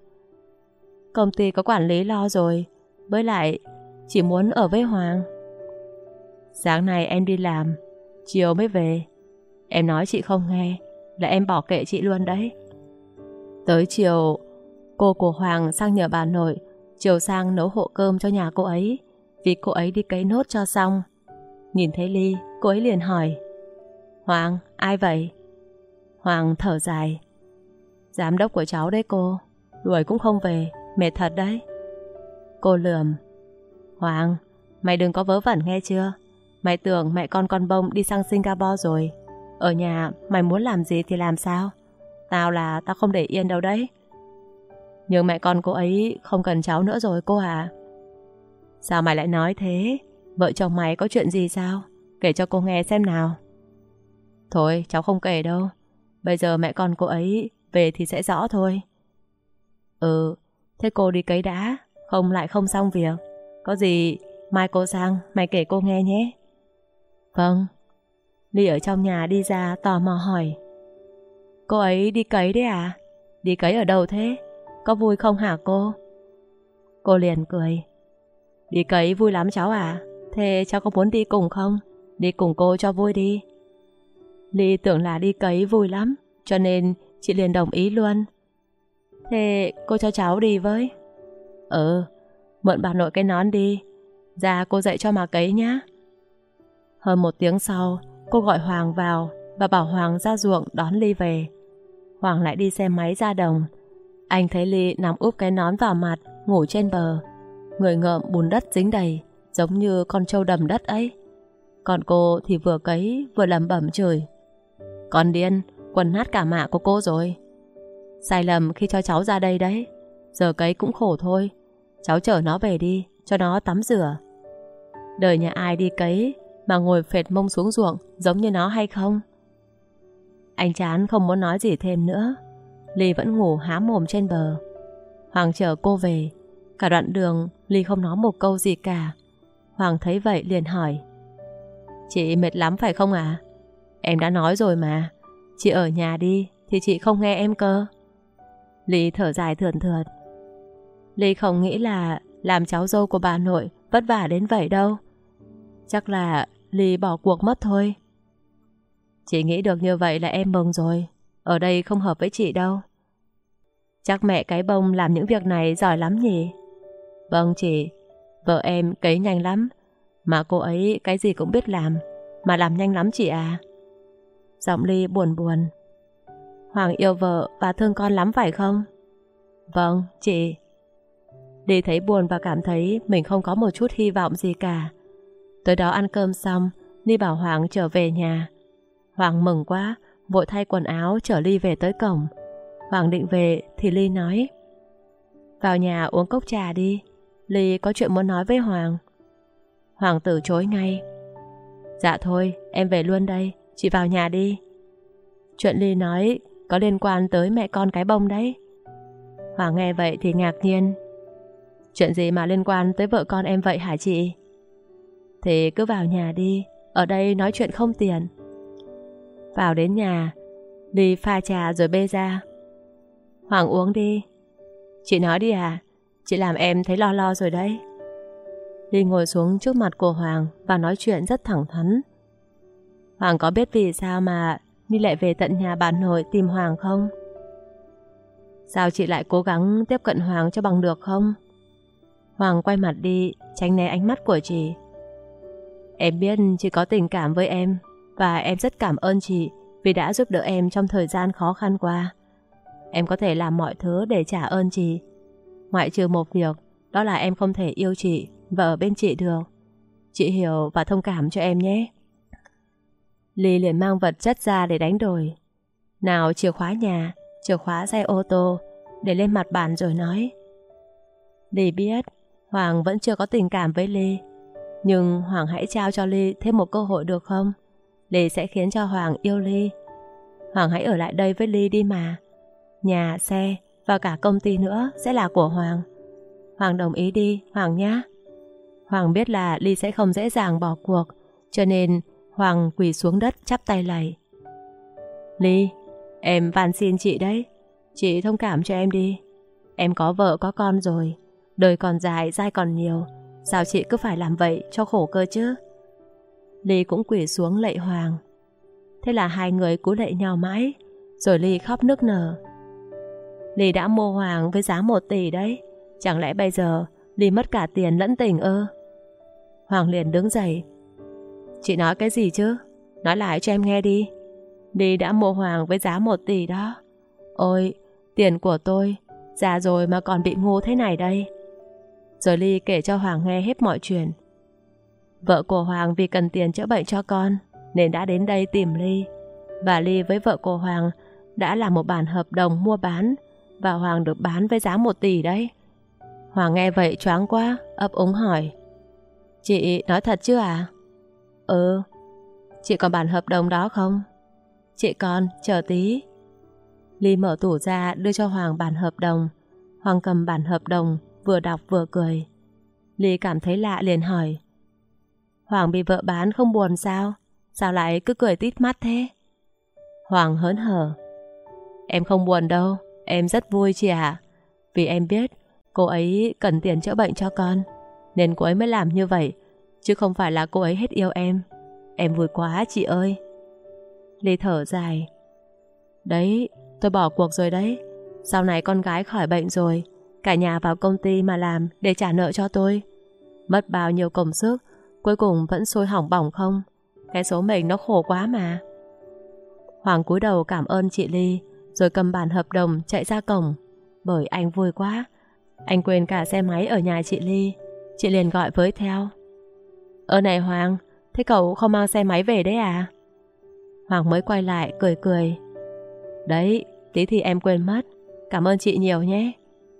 Công ty có quản lý lo rồi. Với lại chị muốn ở với Hoàng. Sáng nay em đi làm, chiều mới về. Em nói chị không nghe là em bỏ kệ chị luôn đấy. Tới chiều, cô của Hoàng sang nhờ bà nội chiều sang nấu hộ cơm cho nhà cô ấy, vì cô ấy đi cấy nốt cho xong. Nhìn thấy Ly, cô ấy liền hỏi: Hoàng, ai vậy? Hoàng thở dài: Giám đốc của cháu đấy cô, đuổi cũng không về, mệt thật đấy. Cô lườm: Hoàng, mày đừng có vớ vẩn nghe chưa? Mày tưởng mẹ con con bông đi sang Singapore rồi, ở nhà mày muốn làm gì thì làm sao? Tao là tao không để yên đâu đấy. Nhưng mẹ con cô ấy không cần cháu nữa rồi cô à. Sao mày lại nói thế? Vợ chồng mày có chuyện gì sao? Kể cho cô nghe xem nào. Thôi cháu không kể đâu. Bây giờ mẹ con cô ấy về thì sẽ rõ thôi. Ừ, thế cô đi cấy đã, không lại không xong việc. Có gì mai cô sang mày kể cô nghe nhé. Vâng. Ly ở trong nhà đi ra tò mò hỏi: Cô ấy đi cấy đấy à? Đi cấy ở đâu thế? Có vui không hả cô? Cô liền cười: Đi cấy vui lắm cháu à. Thế cháu có muốn đi cùng không? Đi cùng cô cho vui đi. Ly tưởng là đi cấy vui lắm, cho nên chị liền đồng ý luôn. Thế cô cho cháu đi với. Ừ, mượn bà nội cái nón đi. Ra cô dạy cho mà cấy nhá. Hơn một tiếng sau, cô gọi Hoàng vào và bảo Hoàng ra ruộng đón Ly về. Hoàng lại đi xe máy ra đồng. Anh thấy Ly nằm úp cái nón vào mặt, ngủ trên bờ, người ngợm bùn đất dính đầy, giống như con trâu đầm đất ấy. Còn cô thì vừa cấy vừa lẩm bẩm chửi: Con điên, quần nát cả mạ của cô rồi. Sai lầm khi cho cháu ra đây đấy. Giờ cấy cũng khổ thôi. Cháu chở nó về đi, cho nó tắm rửa. Đời nhà ai đi cấy mà ngồi phệt mông xuống ruộng giống như nó hay không? Anh chán không muốn nói gì thêm nữa. Ly vẫn ngủ há mồm trên bờ. Hoàng chở cô về. Cả đoạn đường Ly không nói một câu gì cả. Hoàng thấy vậy liền hỏi: Chị mệt lắm phải không à? Em đã nói rồi mà, chị ở nhà đi thì chị không nghe em cơ. Ly thở dài thườn thượt. Ly không nghĩ là làm cháu dâu của bà nội vất vả đến vậy đâu. Chắc là Ly bỏ cuộc mất thôi. Chị nghĩ được như vậy là em mừng rồi. Ở đây không hợp với chị đâu. Chắc mẹ cái bông làm những việc này giỏi lắm nhỉ? Vâng chị, vợ em cấy nhanh lắm. Mà cô ấy cái gì cũng biết làm, mà làm nhanh lắm chị à. Giọng Ly buồn buồn. Hoàng yêu vợ và thương con lắm phải không? Vâng chị. Ly thấy buồn và cảm thấy mình không có một chút hy vọng gì cả. Tới đó ăn cơm xong, Ly bảo Hoàng trở về nhà. Hoàng mừng quá, vội thay quần áo chở Ly về tới cổng. Hoàng định về thì Ly nói: vào nhà uống cốc trà đi, Ly có chuyện muốn nói với Hoàng. Hoàng từ chối ngay: dạ thôi, em về luôn đây, chị vào nhà đi. Chuyện Ly nói có liên quan tới mẹ con cái bông đấy. Hoàng nghe vậy thì ngạc nhiên: chuyện gì mà liên quan tới vợ con em vậy hả chị? Thì cứ vào nhà đi, ở đây nói chuyện không tiền. Vào đến nhà, Ly pha trà rồi bê ra. Hoàng uống đi. Chị nói đi à, chị làm em thấy lo lo rồi đấy. Ly ngồi xuống trước mặt của Hoàng và nói chuyện rất thẳng thắn. Hoàng có biết vì sao mà Ly lại về tận nhà bà nội tìm Hoàng không? Sao chị lại cố gắng tiếp cận Hoàng cho bằng được không? Hoàng quay mặt đi, tránh né ánh mắt của chị. Em biết chị có tình cảm với em, và em rất cảm ơn chị vì đã giúp đỡ em trong thời gian khó khăn qua. Em có thể làm mọi thứ để trả ơn chị, ngoại trừ một việc, đó là em không thể yêu chị và ở bên chị được. Chị hiểu và thông cảm cho em nhé. Ly liền mang vật chất ra để đánh đổi. Nào chìa khóa nhà, chìa khóa xe ô tô, để lên mặt bàn rồi nói: Ly biết Hoàng vẫn chưa có tình cảm với Ly, nhưng Hoàng hãy trao cho Ly thêm một cơ hội được không? Ly sẽ khiến cho Hoàng yêu Ly. Hoàng hãy ở lại đây với Ly đi mà. Nhà, xe và cả công ty nữa sẽ là của Hoàng. Hoàng đồng ý đi, Hoàng nhá. Hoàng biết là Ly sẽ không dễ dàng bỏ cuộc, cho nên Hoàng quỳ xuống đất chắp tay lạy. Ly, em van xin chị đấy, chị thông cảm cho em đi. Em có vợ có con rồi, đời còn dài, dai còn nhiều, sao chị cứ phải làm vậy cho khổ cơ chứ? Ly cũng quỳ xuống lạy Hoàng. Thế là hai người cúi lạy nhau mãi, rồi Ly khóc nức nở. Ly đã mua Hoàng với giá một tỷ đấy, chẳng lẽ bây giờ Ly mất cả tiền lẫn tình ư? Hoàng liền đứng dậy. Chị nói cái gì chứ? Nói lại cho em nghe đi. Ly đã mua Hoàng với giá một tỷ đó. Ôi, tiền của tôi, già rồi mà còn bị ngu thế này đây. Rồi Ly kể cho Hoàng nghe hết mọi chuyện. Vợ của Hoàng vì cần tiền chữa bệnh cho con nên đã đến đây tìm Ly. Và Ly với vợ của Hoàng đã làm một bản hợp đồng mua bán, và Hoàng được bán với giá một tỷ đấy. Hoàng nghe vậy choáng quá, ấp úng hỏi: Chị nói thật chứ à? Ừ. Chị còn bản hợp đồng đó không? Chị còn, chờ tí. Ly mở tủ ra đưa cho Hoàng bản hợp đồng. Hoàng cầm bản hợp đồng, vừa đọc vừa cười. Ly cảm thấy lạ liền hỏi: Hoàng bị vợ bán không buồn sao? Sao lại cứ cười tít mắt thế? Hoàng hớn hở: Em không buồn đâu, em rất vui chị ạ. Vì em biết cô ấy cần tiền chữa bệnh cho con, nên cô ấy mới làm như vậy, chứ không phải là cô ấy hết yêu em. Em vui quá chị ơi. Ly thở dài: Đấy, tôi bỏ cuộc rồi đấy. Sau này con gái khỏi bệnh rồi, cả nhà vào công ty mà làm để trả nợ cho tôi. Mất bao nhiêu công sức, cuối cùng vẫn sôi hỏng bỏng không. Cái số mình nó khổ quá mà. Hoàng cúi đầu cảm ơn chị Ly, rồi cầm bản hợp đồng chạy ra cổng. Bởi anh vui quá, anh quên cả xe máy ở nhà chị Ly. Chị liền gọi với theo: Ơ này Hoàng, thế cậu không mang xe máy về đấy à? Hoàng mới quay lại cười cười: Đấy, tí thì em quên mất, cảm ơn chị nhiều nhé.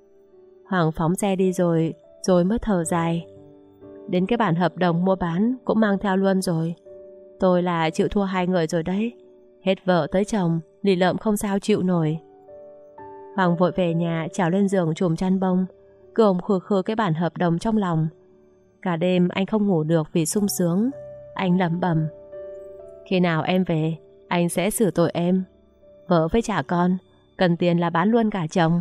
Hoàng phóng xe đi rồi, rồi mới thở dài. Đến cái bản hợp đồng mua bán cũng mang theo luôn rồi. Tôi là chịu thua hai người rồi đấy. Hết vợ tới chồng, lì lợm không sao chịu nổi. Hoàng vội về nhà trèo lên giường chùm chăn bông, cứ ôm khư khư cái bản hợp đồng trong lòng. Cả đêm anh không ngủ được vì sung sướng. Anh lẩm bẩm: Khi nào em về, anh sẽ xử tội em. Vợ với trả con, cần tiền là bán luôn cả chồng.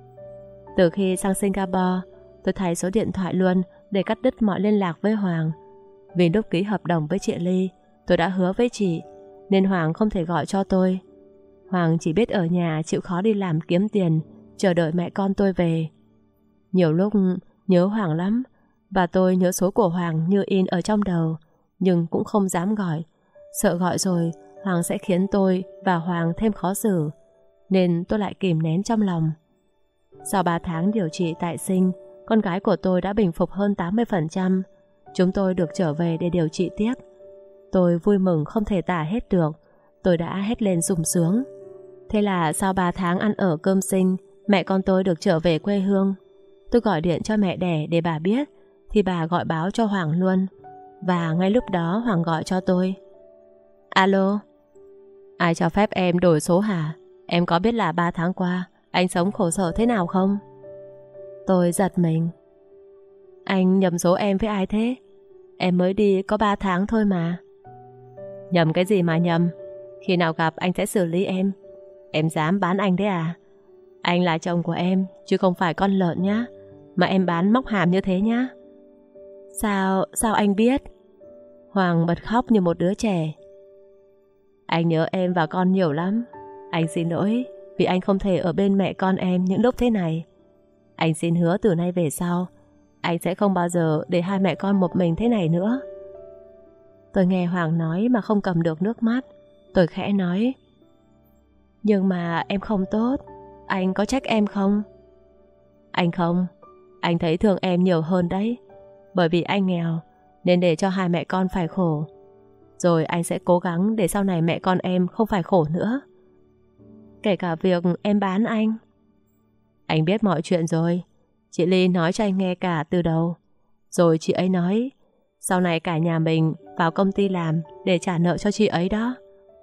Từ khi sang Singapore, tôi thay số điện thoại luôn để cắt đứt mọi liên lạc với Hoàng. Vì lúc ký hợp đồng với chị Ly, tôi đã hứa với chị, nên Hoàng không thể gọi cho tôi. Hoàng chỉ biết ở nhà chịu khó đi làm kiếm tiền, chờ đợi mẹ con tôi về. Nhiều lúc nhớ Hoàng lắm, và tôi nhớ số của Hoàng như in ở trong đầu, nhưng cũng không dám gọi, sợ gọi rồi Hoàng sẽ khiến tôi và Hoàng thêm khó xử, nên tôi lại kìm nén trong lòng. Sau ba tháng điều trị tại sinh, con gái của tôi đã bình phục hơn tám mươi phần trăm. Chúng tôi được trở về để điều trị tiếp. Tôi vui mừng không thể tả hết được. Tôi đã hét lên sung sướng. Thế là sau ba tháng ăn ở cơm sinh, mẹ con tôi được trở về quê hương. Tôi gọi điện cho mẹ đẻ để bà biết, thì bà gọi báo cho Hoàng luôn. Và ngay lúc đó Hoàng gọi cho tôi. Alo, ai cho phép em đổi số hả? Em có biết là ba tháng qua anh sống khổ sở thế nào không? Tôi giật mình. Anh nhầm số em với ai thế? Em mới đi có ba tháng thôi mà. Nhầm cái gì mà nhầm? Khi nào gặp anh sẽ xử lý em. Em dám bán anh đấy à? Anh là chồng của em, chứ không phải con lợn nhá. Mà em bán móc hàm như thế nhá. Sao, sao anh biết? Hoàng bật khóc như một đứa trẻ. Anh nhớ em và con nhiều lắm. Anh xin lỗi vì anh không thể ở bên mẹ con em những lúc thế này. Anh xin hứa từ nay về sau anh sẽ không bao giờ để hai mẹ con một mình thế này nữa. Tôi nghe Hoàng nói mà không cầm được nước mắt. Tôi khẽ nói. Nhưng mà em không tốt. Anh có trách em không? Anh không. Anh thấy thương em nhiều hơn đấy. Bởi vì anh nghèo nên để cho hai mẹ con phải khổ. Rồi anh sẽ cố gắng để sau này mẹ con em không phải khổ nữa. Kể cả việc em bán anh. Anh biết mọi chuyện rồi. Chị Ly nói cho anh nghe cả từ đầu. Rồi chị ấy nói sau này cả nhà mình vào công ty làm để trả nợ cho chị ấy đó.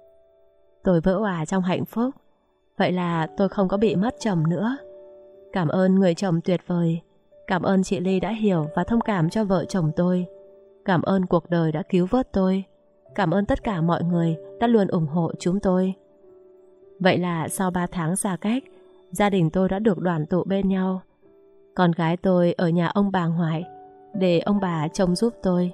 Tôi vỡ òa trong hạnh phúc. Vậy là tôi không có bị mất chồng nữa. Cảm ơn người chồng tuyệt vời. Cảm ơn chị Ly đã hiểu và thông cảm cho vợ chồng tôi. Cảm ơn cuộc đời đã cứu vớt tôi. Cảm ơn tất cả mọi người đã luôn ủng hộ chúng tôi. Vậy là sau ba tháng xa cách, gia đình tôi đã được đoàn tụ bên nhau. Con gái tôi ở nhà ông bà ngoại để ông bà trông giúp tôi.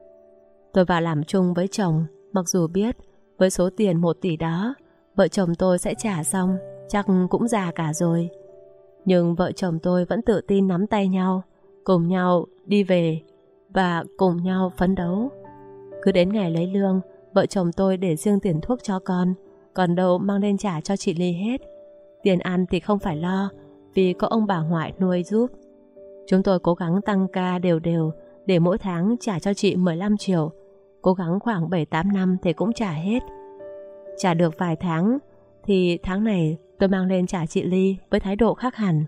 Tôi vào làm chung với chồng, mặc dù biết với số tiền một tỷ đó vợ chồng tôi sẽ trả xong, chắc cũng già cả rồi. Nhưng vợ chồng tôi vẫn tự tin nắm tay nhau, cùng nhau đi về và cùng nhau phấn đấu. Cứ đến ngày lấy lương, vợ chồng tôi để riêng tiền thuốc cho con, còn đâu mang lên trả cho chị Ly hết. Tiền ăn thì không phải lo, vì có ông bà ngoại nuôi giúp. Chúng tôi cố gắng tăng ca đều đều để mỗi tháng trả cho chị mười lăm triệu. Cố gắng khoảng bảy tám năm thì cũng trả hết. Trả được vài tháng thì tháng này tôi mang lên trả chị Ly với thái độ khác hẳn.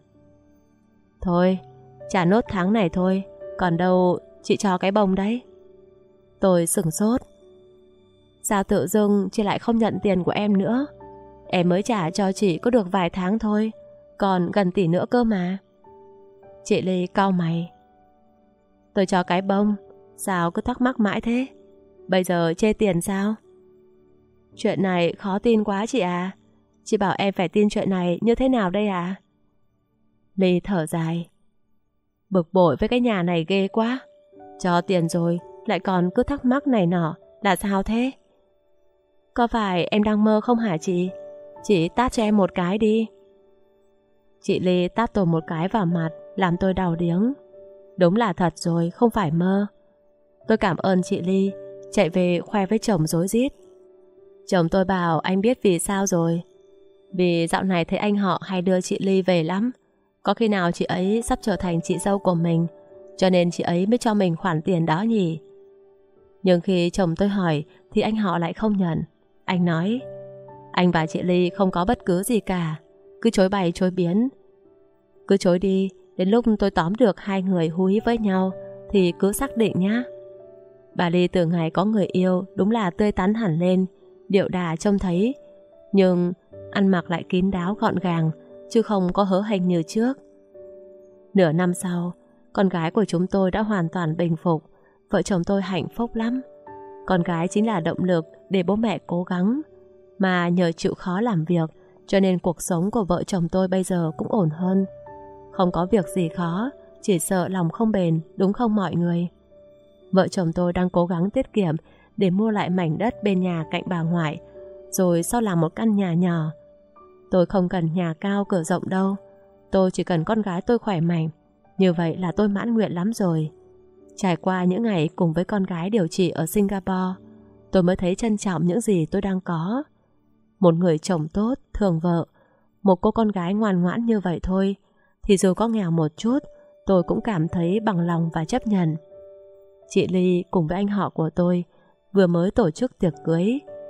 Thôi, trả nốt tháng này thôi, còn đâu chị cho cái bông đấy. Tôi sửng sốt. Sao tự dưng chị lại không nhận tiền của em nữa? Em mới trả cho chị có được vài tháng thôi, còn gần tỷ nữa cơ mà. Chị Ly cau mày. Tôi cho cái bông, sao cứ thắc mắc mãi thế? Bây giờ chê tiền sao? Chuyện này khó tin quá chị à. Chị bảo em phải tin chuyện này như thế nào đây à? Ly thở dài. Bực bội với cái nhà này ghê quá. Cho tiền rồi lại còn cứ thắc mắc này nọ, là sao thế? Có phải em đang mơ không hả chị? Chị tát cho em một cái đi. Chị Ly tát tôi một cái vào mặt, làm tôi đau điếng. Đúng là thật rồi, không phải mơ. Tôi cảm ơn chị Ly, chạy về khoe với chồng rối rít. Chồng tôi bảo anh biết vì sao rồi. Vì dạo này thấy anh họ hay đưa chị Ly về lắm. Có khi nào chị ấy sắp trở thành chị dâu của mình, cho nên chị ấy mới cho mình khoản tiền đó nhỉ? Nhưng khi chồng tôi hỏi thì anh họ lại không nhận. Anh nói anh và chị Ly không có bất cứ gì cả, cứ chối bày chối biến. Cứ chối đi, đến lúc tôi tóm được hai người hú hí với nhau thì cứ xác định nhá. Bà Ly từ ngày có người yêu đúng là tươi tắn hẳn lên, điệu đà trông thấy, nhưng ăn mặc lại kín đáo gọn gàng, chứ không có hớ hênh như trước. Nửa năm sau, con gái của chúng tôi đã hoàn toàn bình phục. Vợ chồng tôi hạnh phúc lắm. Con gái chính là động lực để bố mẹ cố gắng. Mà nhờ chịu khó làm việc, cho nên cuộc sống của vợ chồng tôi bây giờ cũng ổn hơn. Không có việc gì khó, chỉ sợ lòng không bền, đúng không mọi người? Vợ chồng tôi đang cố gắng tiết kiệm để mua lại mảnh đất bên nhà cạnh bà ngoại, rồi sau làm một căn nhà nhỏ. Tôi không cần nhà cao cửa rộng đâu. Tôi chỉ cần con gái tôi khỏe mạnh. Như vậy là tôi mãn nguyện lắm rồi. Trải qua những ngày cùng với con gái điều trị ở Singapore, tôi mới thấy trân trọng những gì tôi đang có. Một người chồng tốt, thương vợ, một cô con gái ngoan ngoãn như vậy thôi, thì dù có nghèo một chút, tôi cũng cảm thấy bằng lòng và chấp nhận. Chị Ly cùng với anh họ của tôi vừa mới tổ chức tiệc cưới.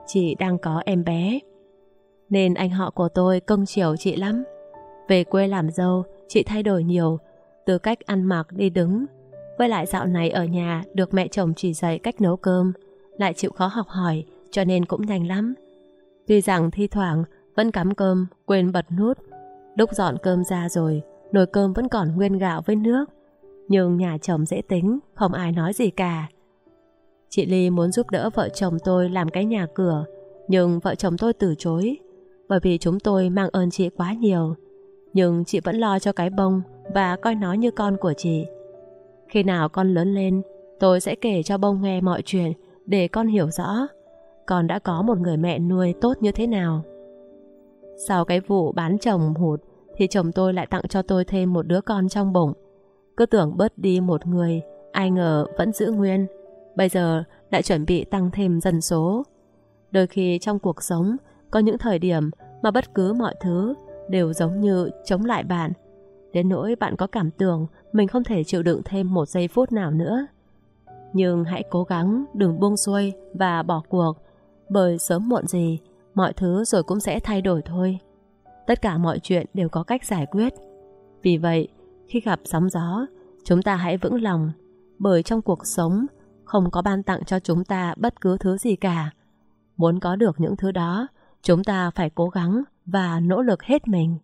chị đang có em bé. Nên anh họ của tôi cưng chiều chị lắm. Về quê làm dâu, chị thay đổi nhiều, từ cách ăn mặc đi đứng. Với lại dạo này ở nhà được mẹ chồng chỉ dạy cách nấu cơm, lại chịu khó học hỏi, cho nên cũng nhanh lắm. Tuy rằng thi thoảng vẫn cắm cơm, quên bật nút. Lúc dọn cơm ra rồi, nồi cơm vẫn còn nguyên gạo với nước. Nhưng nhà chồng dễ tính, không ai nói gì cả. Chị Ly muốn giúp đỡ vợ chồng tôi làm cái nhà cửa, nhưng vợ chồng tôi từ chối, bởi vì chúng tôi mang ơn chị quá nhiều. Nhưng chị vẫn lo cho cái bông và coi nó như con của chị. Khi nào con lớn lên, tôi sẽ kể cho bông nghe mọi chuyện để con hiểu rõ con đã có một người mẹ nuôi tốt như thế nào. Sau cái vụ bán chồng hụt thì chồng tôi lại tặng cho tôi thêm một đứa con trong bụng. Cứ tưởng bớt đi một người, ai ngờ vẫn giữ nguyên. Bây giờ lại chuẩn bị tăng thêm dân số. Đôi khi trong cuộc sống có những thời điểm mà bất cứ mọi thứ đều giống như chống lại bạn, đến nỗi bạn có cảm tưởng mình không thể chịu đựng thêm một giây phút nào nữa. Nhưng hãy cố gắng đừng buông xuôi và bỏ cuộc, bởi sớm muộn gì mọi thứ rồi cũng sẽ thay đổi thôi. Tất cả mọi chuyện đều có cách giải quyết. Vì vậy, khi gặp sóng gió, chúng ta hãy vững lòng, bởi trong cuộc sống không có ban tặng cho chúng ta bất cứ thứ gì cả. Muốn có được những thứ đó, chúng ta phải cố gắng và nỗ lực hết mình.